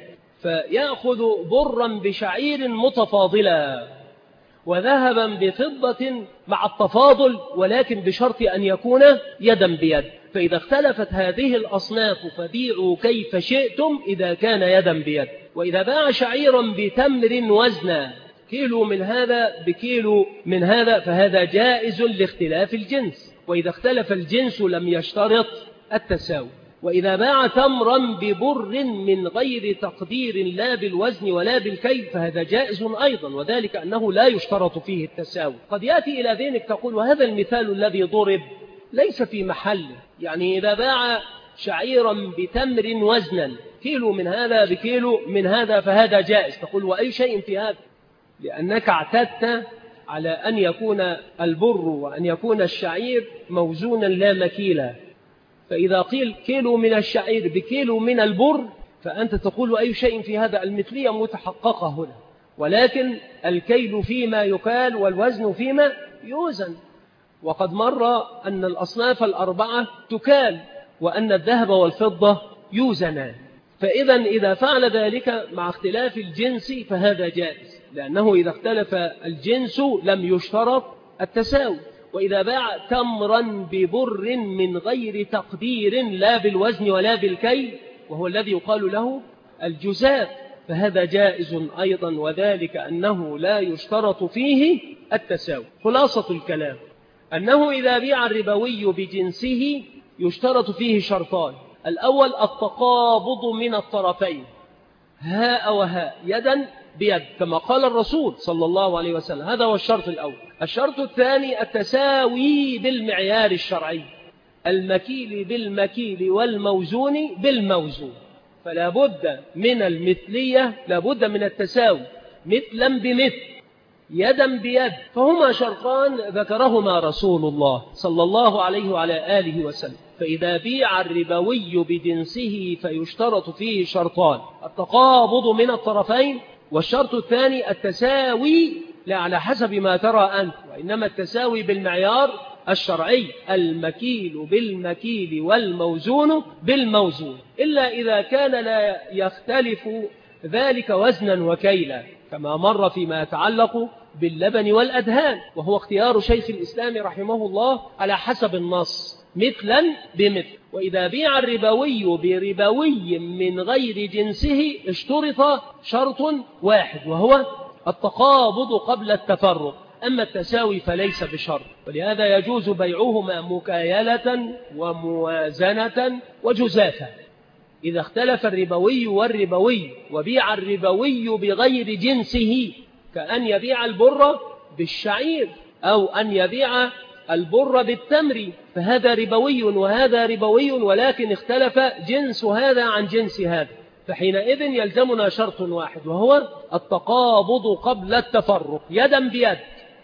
فيأخذ برا بشعير متفاضلا وذهبا بفضة مع التفاضل، ولكن بشرط أن يكون يدا بيد. فإذا اختلفت هذه الأصناف فبيعوا كيف شئتم إذا كان يدا بيد. وإذا باع شعيرا بتمر وزنا كيلو من هذا بكيلو من هذا فهذا جائز لاختلاف الجنس، وإذا اختلف الجنس لم يشترط التساوي. وإذا باع تمرا ببر من غير تقدير لا بالوزن ولا بالكيل فهذا جائز أيضا، وذلك أنه لا يشترط فيه التساوي. قد يأتي إلى ذهنك تقول وهذا المثال الذي ضرب ليس في محله، يعني إذا باع شعيرا بتمر وزنا كيلو من هذا بكيلو من هذا فهذا جائز. تقول وأي شيء في هذا؟ لأنك اعتدت على أن يكون البر وأن يكون الشعير موزونا لا مكيلا، فإذا قيل كيلو من الشعير بكيلو من البر فأنت تقول أي شيء في هذا؟ المثلية متحققة هنا، ولكن الكيل فيما يكال والوزن فيما يوزن. وقد مر أن الأصناف الأربعة تكال وأن الذهب والفضة يوزنان، فإذا إذا فعل ذلك مع اختلاف الجنس فهذا جائز، لأنه إذا اختلف الجنس لم يشترط التساوي. وإذا باع تمرا ببر من غير تقدير لا بالوزن ولا بالكيل وهو الذي يقال له الجزاف فهذا جائز أيضا، وذلك أنه لا يشترط فيه التساوي. خلاصة الكلام أنه إذا بيع الربوي بجنسه يشترط فيه شرطان: الأول التقابض من الطرفين، هاء وهاء، يدا بيد كما قال الرسول صلى الله عليه وسلم. هذا هو الشرط الأول. الشرط الثاني التساوي بالمعيار الشرعي، المكيل بالمكيل والموزون بالموزون. فلا بد من المثلية، لا بد من التساوي، مثلا بمثل، يدا بيد. فهما شرطان ذكرهما رسول الله صلى الله عليه وعلى آله وسلم. فإذا بيع الربوي بجنسه فيشترط فيه شرطان: التقابض من الطرفين، والشرط الثاني التساوي، لا على حسب ما ترى أنت، وإنما التساوي بالمعيار الشرعي، المكيل بالمكيل والموزون بالموزون، إلا إذا كان لا يختلف ذلك وزنا وكيلا، كما مر فيما يتعلق باللبن والأدهان، وهو اختيار شيخ الإسلام رحمه الله على حسب النص، مثلا بمثل. وإذا بيع الربوي بربوي من غير جنسه اشترط شرط واحد، وهو التقابض قبل التفرق. أما التساوي فليس بشرط، ولهذا يجوز بيعهما مكايلة وموازنة وجزافة. إذا اختلف الربوي والربوي وبيع الربوي بغير جنسه، كأن يبيع البر بالشعير أو أن يبيع البر بالتمر، فهذا ربوي وهذا ربوي، ولكن اختلف جنس هذا عن جنس هذا، فحينئذ يلزمنا شرط واحد، وهو التقابض قبل التفرق يدا بيد.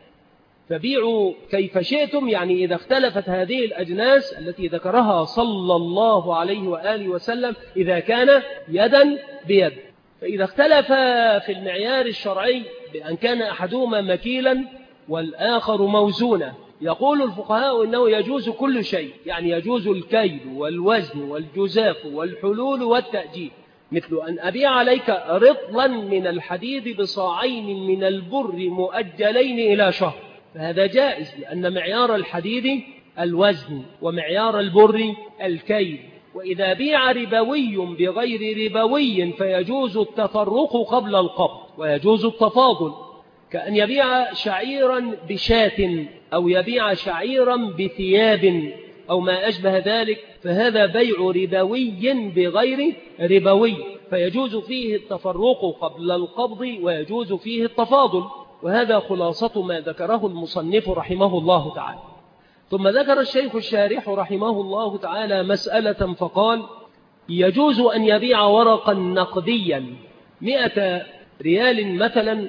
فبيعوا كيف شئتم، يعني إذا اختلفت هذه الأجناس التي ذكرها صلى الله عليه وآله وسلم، إذا كان يدا بيد. فإذا اختلف في المعيار الشرعي بأن كان أحدهما مكيلا والآخر موزونا، يقول الفقهاء إنه يجوز كل شيء، يعني يجوز الكيل والوزن والجزاف والحلول والتأجيل، مثل أن أبيع عليك رطلا من الحديد بصاعين من البر مؤجلين إلى شهر، فهذا جائز، لأن معيار الحديد الوزن ومعيار البر الكيل. وإذا بيع ربوي بغير ربوي فيجوز التفرق قبل القبض، ويجوز التفاضل، كأن يبيع شعيرا بشاة أو يبيع شعيرا بثياب أو ما أشبه ذلك، فهذا بيع ربوي بغير ربوي، فيجوز فيه التفرق قبل القبض ويجوز فيه التفاضل. وهذا خلاصة ما ذكره المصنف رحمه الله تعالى. ثم ذكر الشيخ الشارح رحمه الله تعالى مسألة فقال: يجوز أن يبيع ورقا نقديا 100 ريال مثلا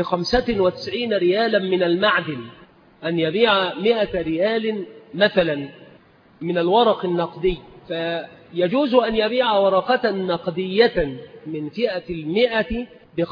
ب95 ريالا من المعدن، أن يبيع 100 ريال مثلا من الورق النقدي، فيجوز أن يبيع ورقة نقدية من فئة 100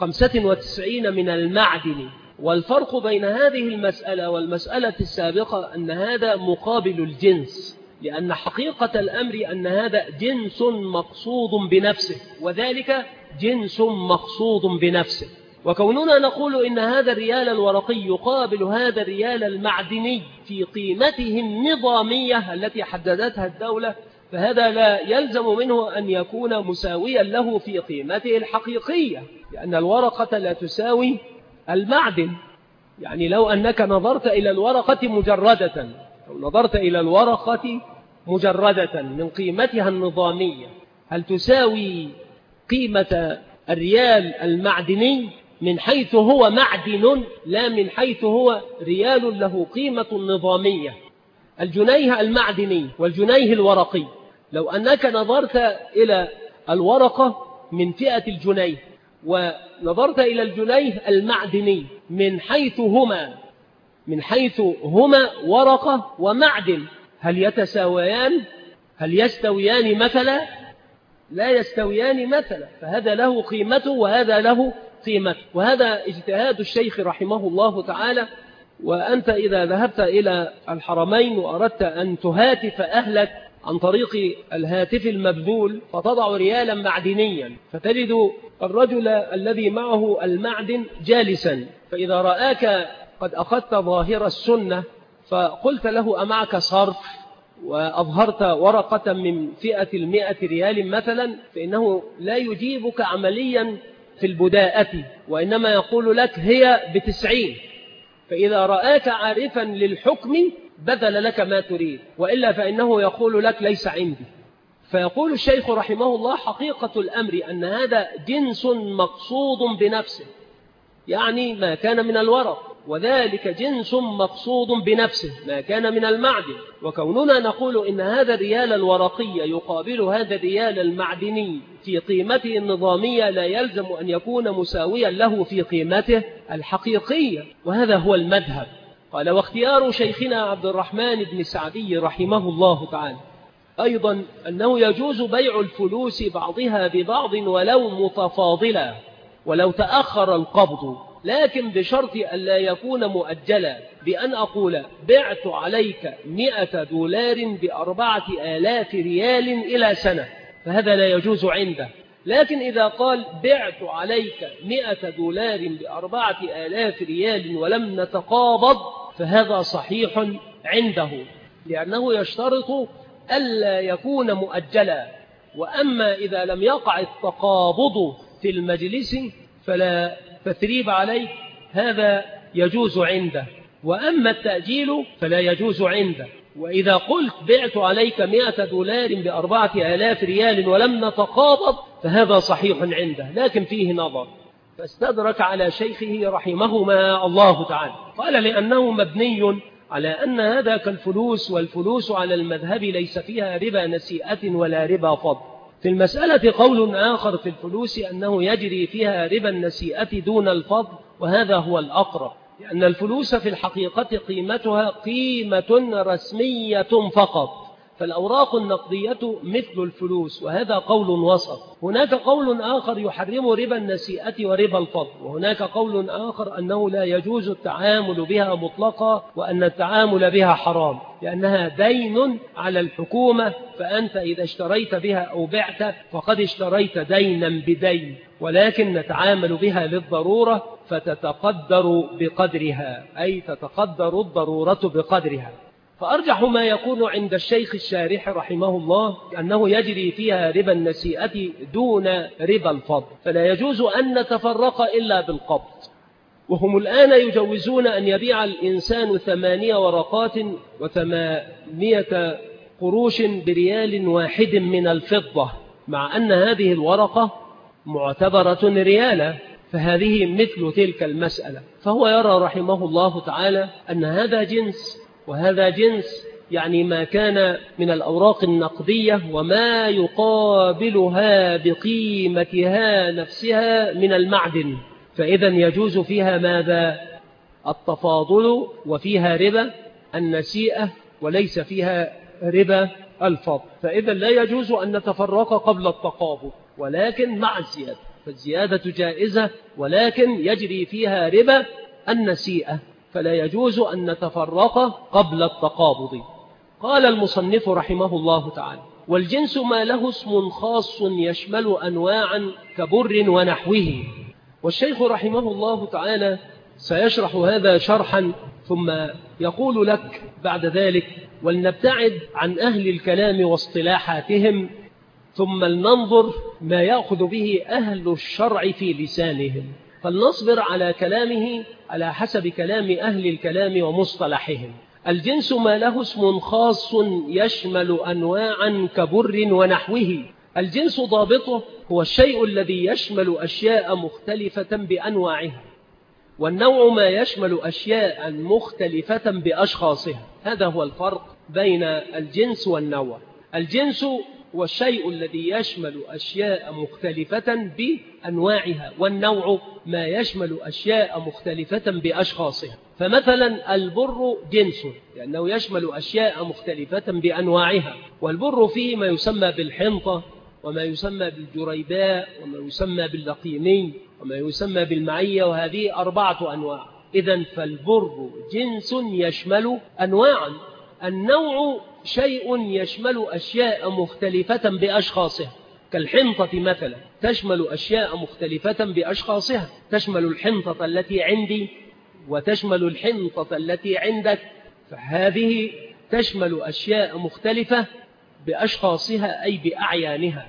ب95 من المعدن. والفرق بين هذه المسألة والمسألة السابقة أن هذا مقابل الجنس، لأن حقيقة الأمر أن هذا جنس مقصود بنفسه وذلك جنس مقصود بنفسه. وكوننا نقول إن هذا الريال الورقي يقابل هذا الريال المعدني في قيمته النظامية التي حددتها الدولة، فهذا لا يلزم منه أن يكون مساويا له في قيمته الحقيقية، لأن الورقة لا تساوي المعدن. يعني لو أنك نظرت إلى الورقة مجردة، أو نظرت إلى الورقة مجردة من قيمتها النظامية، هل تساوي قيمة الريال المعدني من حيث هو معدن، لا من حيث هو ريال له قيمة نظامية. الجنيه المعدني والجنيه الورقي، لو أنك نظرت إلى الورقة من فئة الجنيه ونظرت إلى الجنيه المعدني من حيث هما ورقة ومعدن، هل يتساويان؟ هل يستويان مثلا؟ لا يستويان مثلا، فهذا له قيمته وهذا له قيمته. وهذا اجتهاد الشيخ رحمه الله تعالى. وأنت إذا ذهبت إلى الحرمين وأردت أن تهاتف أهلك عن طريق الهاتف المبذول، فتضع ريالا معدنيا، فتجد الرجل الذي معه المعدن جالسا، فإذا رآك قد أخذت ظاهر السنة فقلت له: أمعك صرف؟ وأظهرت ورقة من فئة 100 ريال مثلا، فإنه لا يجيبك عمليا في البداءة، وإنما يقول لك هي ب90. فإذا رآك عارفا للحكم بذل لك ما تريد، وإلا فإنه يقول لك ليس عندي. فيقول الشيخ رحمه الله: حقيقة الأمر أن هذا جنس مقصود بنفسه، يعني ما كان من الورق، وذلك جنس مقصود بنفسه ما كان من المعدن. وكوننا نقول إن هذا الريال الورقي يقابل هذا الريال المعدني في قيمته النظامية لا يلزم أن يكون مساويا له في قيمته الحقيقية، وهذا هو المذهب. قال: واختيار شيخنا عبد الرحمن بن سعدي رحمه الله تعالى أيضا أنه يجوز بيع الفلوس بعضها ببعض ولو متفاضلا ولو تأخر القبض، لكن بشرط ألا يكون مؤجلا، بأن أقول: بعت عليك $100 ب4,000 ريال إلى سنة، فهذا لا يجوز عنده. لكن إذا قال: بعت عليك $100 ب4,000 ريال ولم نتقابض، فهذا صحيح عنده، لأنه يشترط ألا يكون مؤجلا. وأما إذا لم يقع التقابض في المجلس فلا تثريب عليه، هذا يجوز عنده. وأما التأجيل فلا يجوز عنده. وإذا قلت: بعت عليك $100 ب4,000 ريال ولم نتقابض، فهذا صحيح عنده، لكن فيه نظر. فاستدرك على شيخه رحمهما الله تعالى، قال: لأنه مبني على أن هذا كالفلوس، والفلوس على المذهب ليس فيها ربا نسيئة ولا ربا فضل. في المسألة قول آخر في الفلوس أنه يجري فيها ربا النسيئة دون الفضل، وهذا هو الأقرب، لأن الفلوس في الحقيقة قيمتها قيمة رسمية فقط، فالأوراق النقدية مثل الفلوس، وهذا قول وسط. هناك قول آخر يحرم ربا النسيئة وربا الفضل، وهناك قول آخر أنه لا يجوز التعامل بها مطلقا، وأن التعامل بها حرام لأنها دين على الحكومة، فأنت إذا اشتريت بها أو بعت فقد اشتريت دينا بدين، ولكن نتعامل بها للضرورة فتتقدر بقدرها، أي تتقدر الضرورة بقدرها. فأرجح ما يكون عند الشيخ الشارح رحمه الله أنه يجري فيها ربا النسيئة دون ربا الفضل، فلا يجوز أن نتفرق إلا بالقبض. وهم الآن يجوزون أن يبيع الإنسان 8 ورقات و800 قروش بريال واحد من الفضة، مع أن هذه الورقة معتبرة ريالا، فهذه مثل تلك المسألة. فهو يرى رحمه الله تعالى أن هذا جنس وهذا جنس، يعني ما كان من الأوراق النقدية وما يقابلها بقيمتها نفسها من المعدن، فإذا يجوز فيها ماذا؟ التفاضل، وفيها ربا النسيئة وليس فيها ربا الفضل، فإذا لا يجوز أن نتفرق قبل التقابض، ولكن مع الزيادة، فالزيادة جائزة ولكن يجري فيها ربا النسيئة، فلا يجوز أن نتفرق قبل التقابض. قال المصنف رحمه الله تعالى: والجنس ما له اسم خاص يشمل أنواعا كبر ونحوه. والشيخ رحمه الله تعالى سيشرح هذا شرحا، ثم يقول لك بعد ذلك: ولنبتعد عن أهل الكلام واصطلاحاتهم، ثم لننظر ما يأخذ به أهل الشرع في لسانهم، فلنصبر على كلامه على حسب كلام أهل الكلام ومصطلحهم. الجنس ما له اسم خاص يشمل أنواعا كبر ونحوه. الجنس ضابطه هو الشيء الذي يشمل أشياء مختلفة بأنواعها، والنوع ما يشمل أشياء مختلفة بأشخاصها. هذا هو الفرق بين الجنس والنوع. الجنس هو الشيء الذي يشمل أشياء مختلفة بأنواعها، والنوع ما يشمل أشياء مختلفة بأشخاصها. فمثلا البر جنس لأنه يشمل أشياء مختلفة بأنواعها، والبر فيه ما يسمى بالحنطة، وما يسمى بالجريباء، وما يسمى باللقيمي، وما يسمى بالمعية، وهذه 4 أنواع. إذن فالبر جنس يشمل أنواعا. النوع شيء يشمل أشياء مختلفة بأشخاصها، كالحنطة مثلا تشمل أشياء مختلفة بأشخاصها، تشمل الحنطة التي عندي وتشمل الحنطة التي عندك، فهذه تشمل أشياء مختلفة بأشخاصها أي بأعيانها.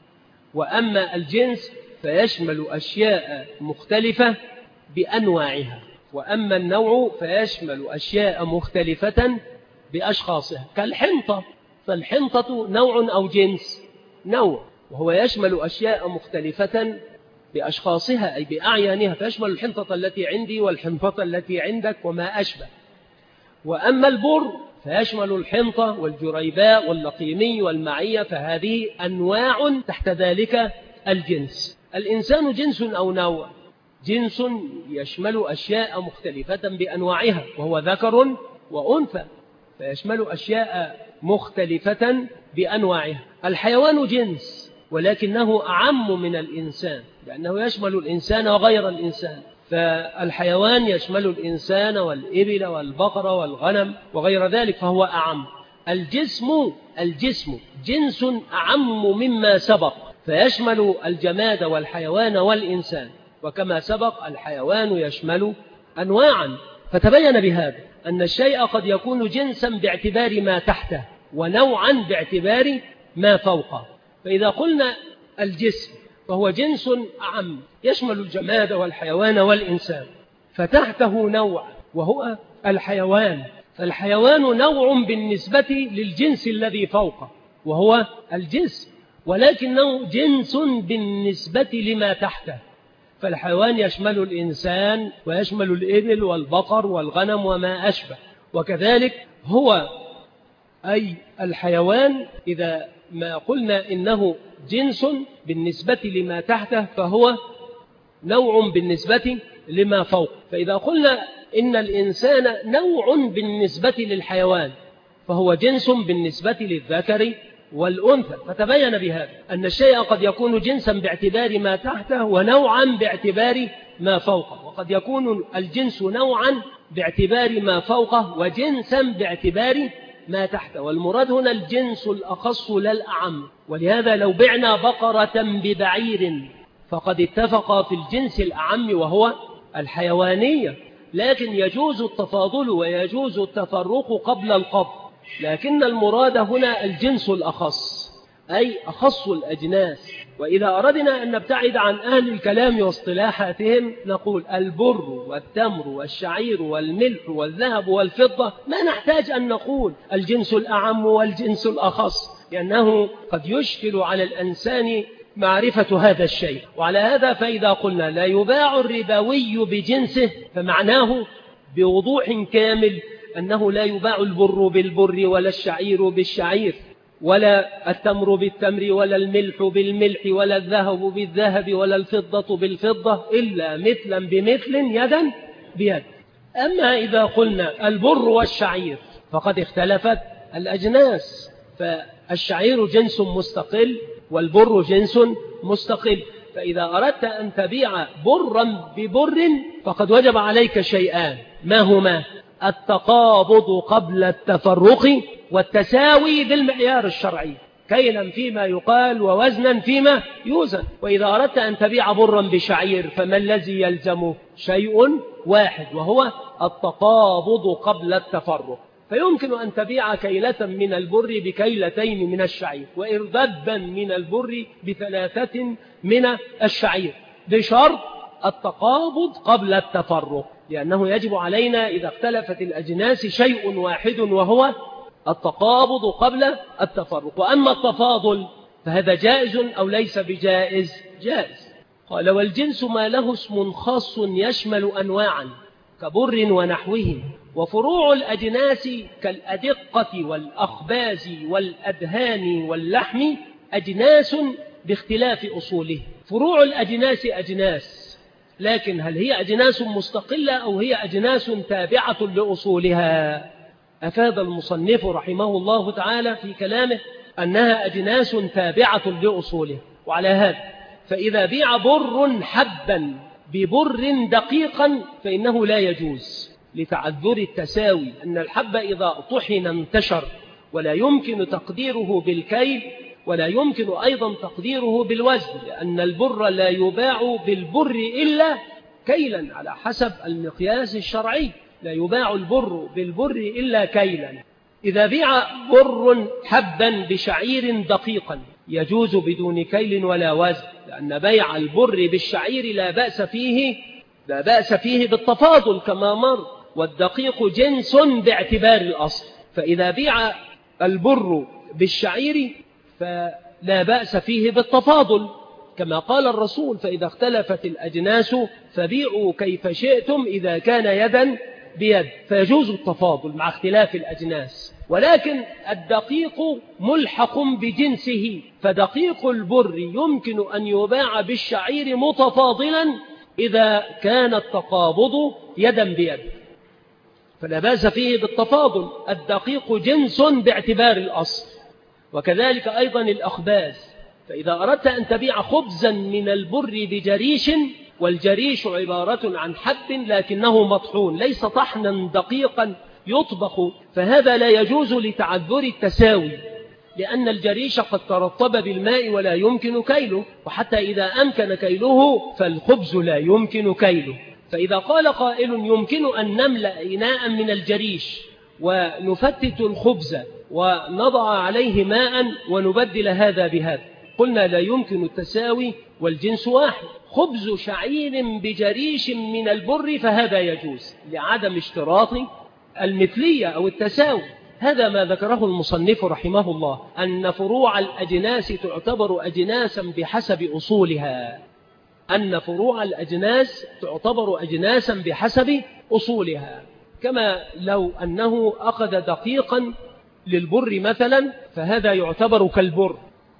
وأما الجنس فيشمل أشياء مختلفة بأنواعها، وأما النوع فيشمل أشياء مختلفة بأشخاصها، كالحنطة، فالحنطة نوع أو جنس؟ نوع، وهو يشمل أشياء مختلفة بأشخاصها أي بأعيانها، فيشمل الحنطة التي عندي والحنطة التي عندك وما أشبه. وأما البر فيشمل الحنطة والجريباء واللقيمي والمعية، فهذه أنواع تحت ذلك الجنس. الإنسان جنس أو نوع، جنس يشمل أشياء مختلفة بأنواعها، وهو ذكر وأنثى، فيشمل أشياء مختلفة بأنواعها. الحيوان جنس ولكنه أعم من الإنسان، لأنه يشمل الإنسان وغير الإنسان، فالحيوان يشمل الإنسان والإبل والبقر والغنم وغير ذلك، فهو أعم. الجسم جنس أعم مما سبق، فيشمل الجماد والحيوان والإنسان، وكما سبق الحيوان يشمل أنواعا. فتبين بهذا أن الشيء قد يكون جنسا باعتبار ما تحته، ونوعا باعتبار ما فوقه. فإذا قلنا الجسم فهو جنس أعم يشمل الجماد والحيوان والإنسان، فتحته نوع وهو الحيوان، فالحيوان نوع بالنسبة للجنس الذي فوقه وهو الجسم، ولكنه جنس بالنسبة لما تحته. فالحيوان يشمل الإنسان ويشمل الإبل والبقر والغنم وما أشبه، وكذلك هو أي الحيوان إذا ما قلنا إنه جنس بالنسبة لما تحته فهو نوع بالنسبة لما فوق. فإذا قلنا إن الإنسان نوع بالنسبة للحيوان فهو جنس بالنسبة للذكر والأنثى. فتبين بهذا أن الشيء قد يكون جنسا باعتبار ما تحته ونوعا باعتبار ما فوقه، وقد يكون الجنس نوعا باعتبار ما فوقه وجنسا باعتبار ما تحته، والمراد هنا الجنس الأخص لا الأعم. ولهذا لو بعنا بقرة ببعير فقد اتفق في الجنس الأعم وهو الحيوانية، لكن يجوز التفاضل ويجوز التفرق قبل القبض، لكن المراد هنا الجنس الأخص أي أخص الأجناس. وإذا أردنا أن نبتعد عن أهل الكلام واصطلاحاتهم نقول البر والتمر والشعير والملح والذهب والفضة، ما نحتاج أن نقول الجنس الأعم والجنس الأخص، لأنه قد يشكل على الإنسان معرفة هذا الشيء. وعلى هذا فإذا قلنا لا يباع الربوي بجنسه فمعناه بوضوح كامل أنه لا يباع البر بالبر ولا الشعير بالشعير ولا التمر بالتمر ولا الملح بالملح ولا الذهب بالذهب ولا الفضة بالفضة إلا مثلا بمثل يدا بيد. أما إذا قلنا البر والشعير فقد اختلفت الأجناس، فالشعير جنس مستقل والبر جنس مستقل. فإذا أردت أن تبيع برا ببر فقد وجب عليك شيئان، ما هما؟ التقابض قبل التفرق والتساوي بالمعيار الشرعي، كيلا فيما يقال ووزنا فيما يوزن. وإذا أردت أن تبيع برا بشعير فما الذي يلزمه؟ شيء واحد وهو التقابض قبل التفرق. فيمكن أن تبيع كيلة من البر بكيلتين من الشعير، وإردبا من البر بثلاثة من الشعير، بشرط التقابض قبل التفرق، لأنه يجب علينا إذا اختلفت الأجناس شيء واحد وهو التقابض قبل التفرق. وأما التفاضل فهذا جائز أو ليس بجائز؟ جائز. قال والجنس ما له اسم خاص يشمل أنواعا كبر ونحوه، وفروع الأجناس كالأدقة والأخباز والأدهان واللحم أجناس باختلاف أصوله. فروع الأجناس أجناس، لكن هل هي أجناس مستقلة أو هي أجناس تابعة لأصولها؟ أفاد المصنف رحمه الله تعالى في كلامه أنها أجناس تابعة لأصولها. وعلى هذا فإذا بيع بر حبا ببر دقيقا فإنه لا يجوز لتعذر التساوي، أن الحب إذا طحن انتشر ولا يمكن تقديره بالكيل ولا يمكن أيضا تقديره بالوزن، لأن البر لا يباع بالبر إلا كيلا على حسب المقياس الشرعي، لا يباع البر بالبر إلا كيلا. إذا بيع بر حبا بشعير دقيقا يجوز بدون كيل ولا وزن، لأن بيع البر بالشعير لا بأس فيه بالتفاضل كما مر، والدقيق جنس باعتبار الأصل. فإذا بيع البر بالشعير فلا بأس فيه بالتفاضل كما قال الرسول: فإذا اختلفت الأجناس فبيعوا كيف شئتم إذا كان يدا بيد. فيجوز التفاضل مع اختلاف الأجناس، ولكن الدقيق ملحق بجنسه، فدقيق البر يمكن أن يباع بالشعير متفاضلا إذا كان التقابض يدا بيد، فلا بأس فيه بالتفاضل. الدقيق جنس باعتبار الأصل، وكذلك أيضا الأخباز. فإذا أردت أن تبيع خبزا من البر بجريش، والجريش عبارة عن حب لكنه مطحون، ليس طحنا دقيقا يطبخ، فهذا لا يجوز لتعذر التساوي، لأن الجريش قد ترطب بالماء ولا يمكن كيله، وحتى إذا أمكن كيله فالخبز لا يمكن كيله. فإذا قال قائل: يمكن أن نملأ إناء من الجريش ونفتت الخبز ونضع عليه ماء ونبدل هذا بهذا، قلنا لا يمكن التساوي والجنس واحد. خبز شعير بجريش من البر فهذا يجوز لعدم اشتراط المثلية أو التساوي. هذا ما ذكره المصنف رحمه الله، أن فروع الأجناس تعتبر أجناسا بحسب أصولها، أن فروع الأجناس تعتبر أجناسا بحسب أصولها، كما لو أنه أخذ دقيقا للبر مثلا فهذا يعتبر كالبر،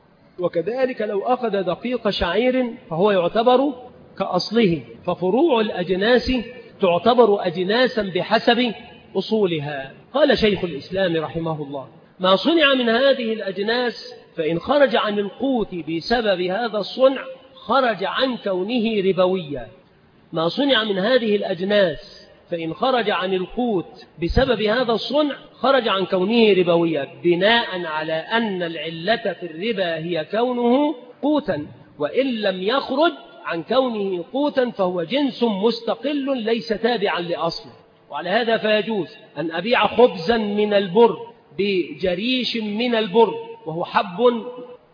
وكذلك لو أخذ دقيق شعير فهو يعتبر كأصله. ففروع الأجناس تعتبر أجناسا بحسب أصولها. قال شيخ الإسلام رحمه الله: ما صنع من هذه الأجناس فإن خرج عن القوت بسبب هذا الصنع خرج عن كونه ربويا. ما صنع من هذه الأجناس فإن خرج عن القوت بسبب هذا الصنع خرج عن كونه ربويا، بناء على أن العلة في الربا هي كونه قوتا، وإن لم يخرج عن كونه قوتا فهو جنس مستقل ليس تابعا لأصله. وعلى هذا فيجوز أن أبيع خبزا من البر بجريش من البر وهو حب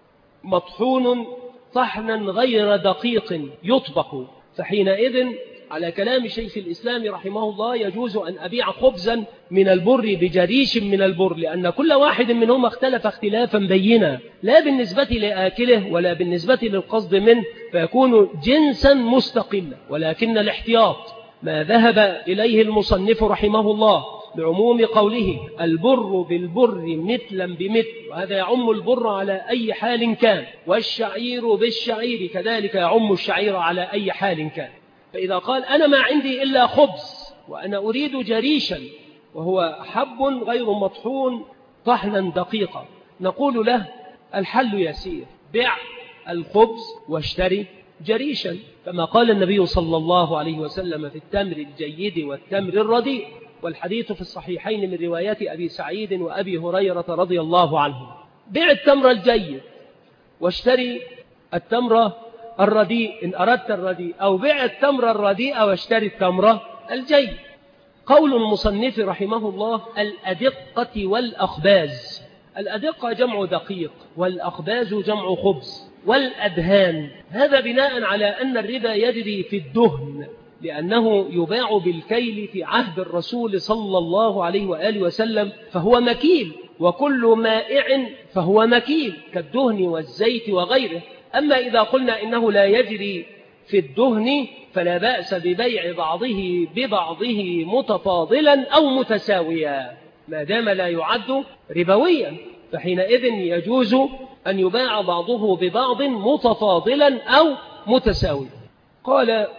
مطحون طحنا غير دقيق يطبخ، فحينئذ على كلام شيخ الإسلام رحمه الله يجوز أن أبيع خبزا من البر بجريش من البر، لأن كل واحد منهما اختلف اختلافا بينا، لا بالنسبة لآكله ولا بالنسبة للقصد منه، فيكون جنسا مستقلا. ولكن الاحتياط ما ذهب إليه المصنف رحمه الله بعموم قوله: البر بالبر مثلا بمثل، وهذا يعم البر على أي حال كان، والشعير بالشعير كذلك يعم الشعير على أي حال كان. فإذا قال: أنا ما عندي إلا خبز وأنا أريد جريشا وهو حب غير مطحون طحنا دقيقا، نقول له: الحل يسير، بيع الخبز واشتري جريشا، كما قال النبي صلى الله عليه وسلم في التمر الجيد والتمر الرديء، والحديث في الصحيحين من روايات أبي سعيد وأبي هريرة رضي الله عنهم. بيع التمر الجيد واشتري التمر الرديء إن أردت الرديء، أو بيع التمر الرديء واشتري التمر الجيد. قول المصنف رحمه الله: الأدقة والأخباز. الأدقة جمع دقيق، والأخباز جمع خبز، والأدهان. هذا بناء على أن الربا يجري في الدهن، لأنه يباع بالكيل في عهد الرسول صلى الله عليه وآله وسلم، فهو مكيل، وكل مائع فهو مكيل كالدهن والزيت وغيره. أما إذا قلنا إنه لا يجري في الدهن فلا بأس ببيع بعضه ببعضه متفاضلا أو متساويا، ما دام لا يعد ربويا، فحينئذ يجوز أن يباع بعضه ببعض متفاضلا أو متساويا. قال: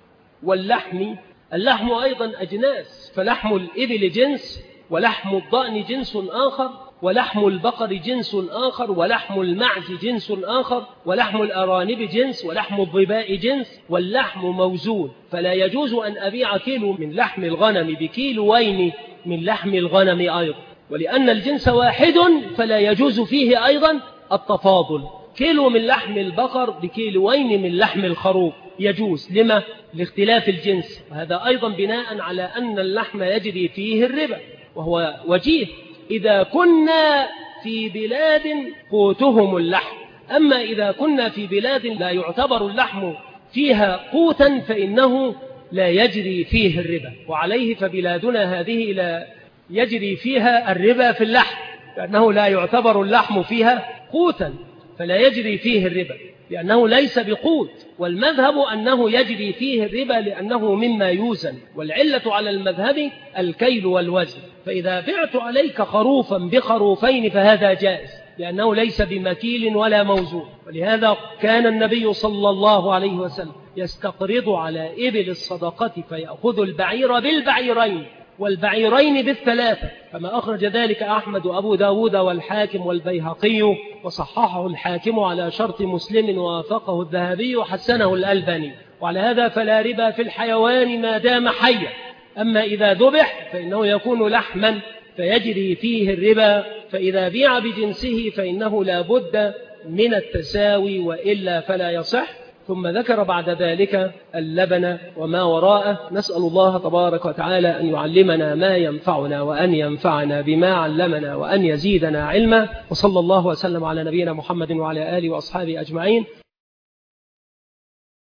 واللحم. اللحم أيضا أجناس، فلحم الإبل جنس، ولحم الضأن جنس آخر، ولحم البقر جنس آخر، ولحم المعز جنس آخر، ولحم الأرانب جنس، ولحم الظباء جنس، واللحم موزون، فلا يجوز أن أبيع كيلو من لحم الغنم بكيلوين من لحم الغنم أيضا، ولأن الجنس واحد فلا يجوز فيه أيضا التفاضل. كيلو من لحم البقر بكيلوين من لحم الخروف يجوز، لما؟ لاختلاف الجنس، وهذا أيضا بناء على أن اللحم يجري فيه الربا، وهو وجيه إذا كنا في بلاد قوتهم اللحم. أما إذا كنا في بلاد لا يعتبر اللحم فيها قوتا فإنه لا يجري فيه الربا، وعليه فبلادنا هذه لا يجري فيها الربا في اللحم، لأنه لا يعتبر اللحم فيها قوتا، فلا يجري فيه الربا لأنه ليس بقوت، والمذهب أنه يجري فيه الربا لأنه مما يوزن، والعلة على المذهب الكيل والوزن. فإذا بعت عليك خروفا بخروفين فهذا جائز لأنه ليس بمكيل ولا موزون. ولهذا كان النبي صلى الله عليه وسلم يستقرض على إبل الصدقة فيأخذ البعير بالبعيرين والبعيرين بالثلاثة، كما أخرج ذلك أحمد وأبو داود والحاكم والبيهقي، وصححه الحاكم على شرط مسلم ووافقه الذهبي وحسنه الألباني. وعلى هذا فلا ربا في الحيوان ما دام حيا، أما إذا ذبح فإنه يكون لحما فيجري فيه الربا، فإذا بيع بجنسه فإنه لا بد من التساوي وإلا فلا يصح. ثم ذكر بعد ذلك اللبن وما وراءه. نسأل الله تبارك وتعالى أن يعلمنا ما ينفعنا وأن ينفعنا بما علمنا وأن يزيدنا علما. وصلى الله وسلم على نبينا محمد وعلى آله وأصحابه أجمعين.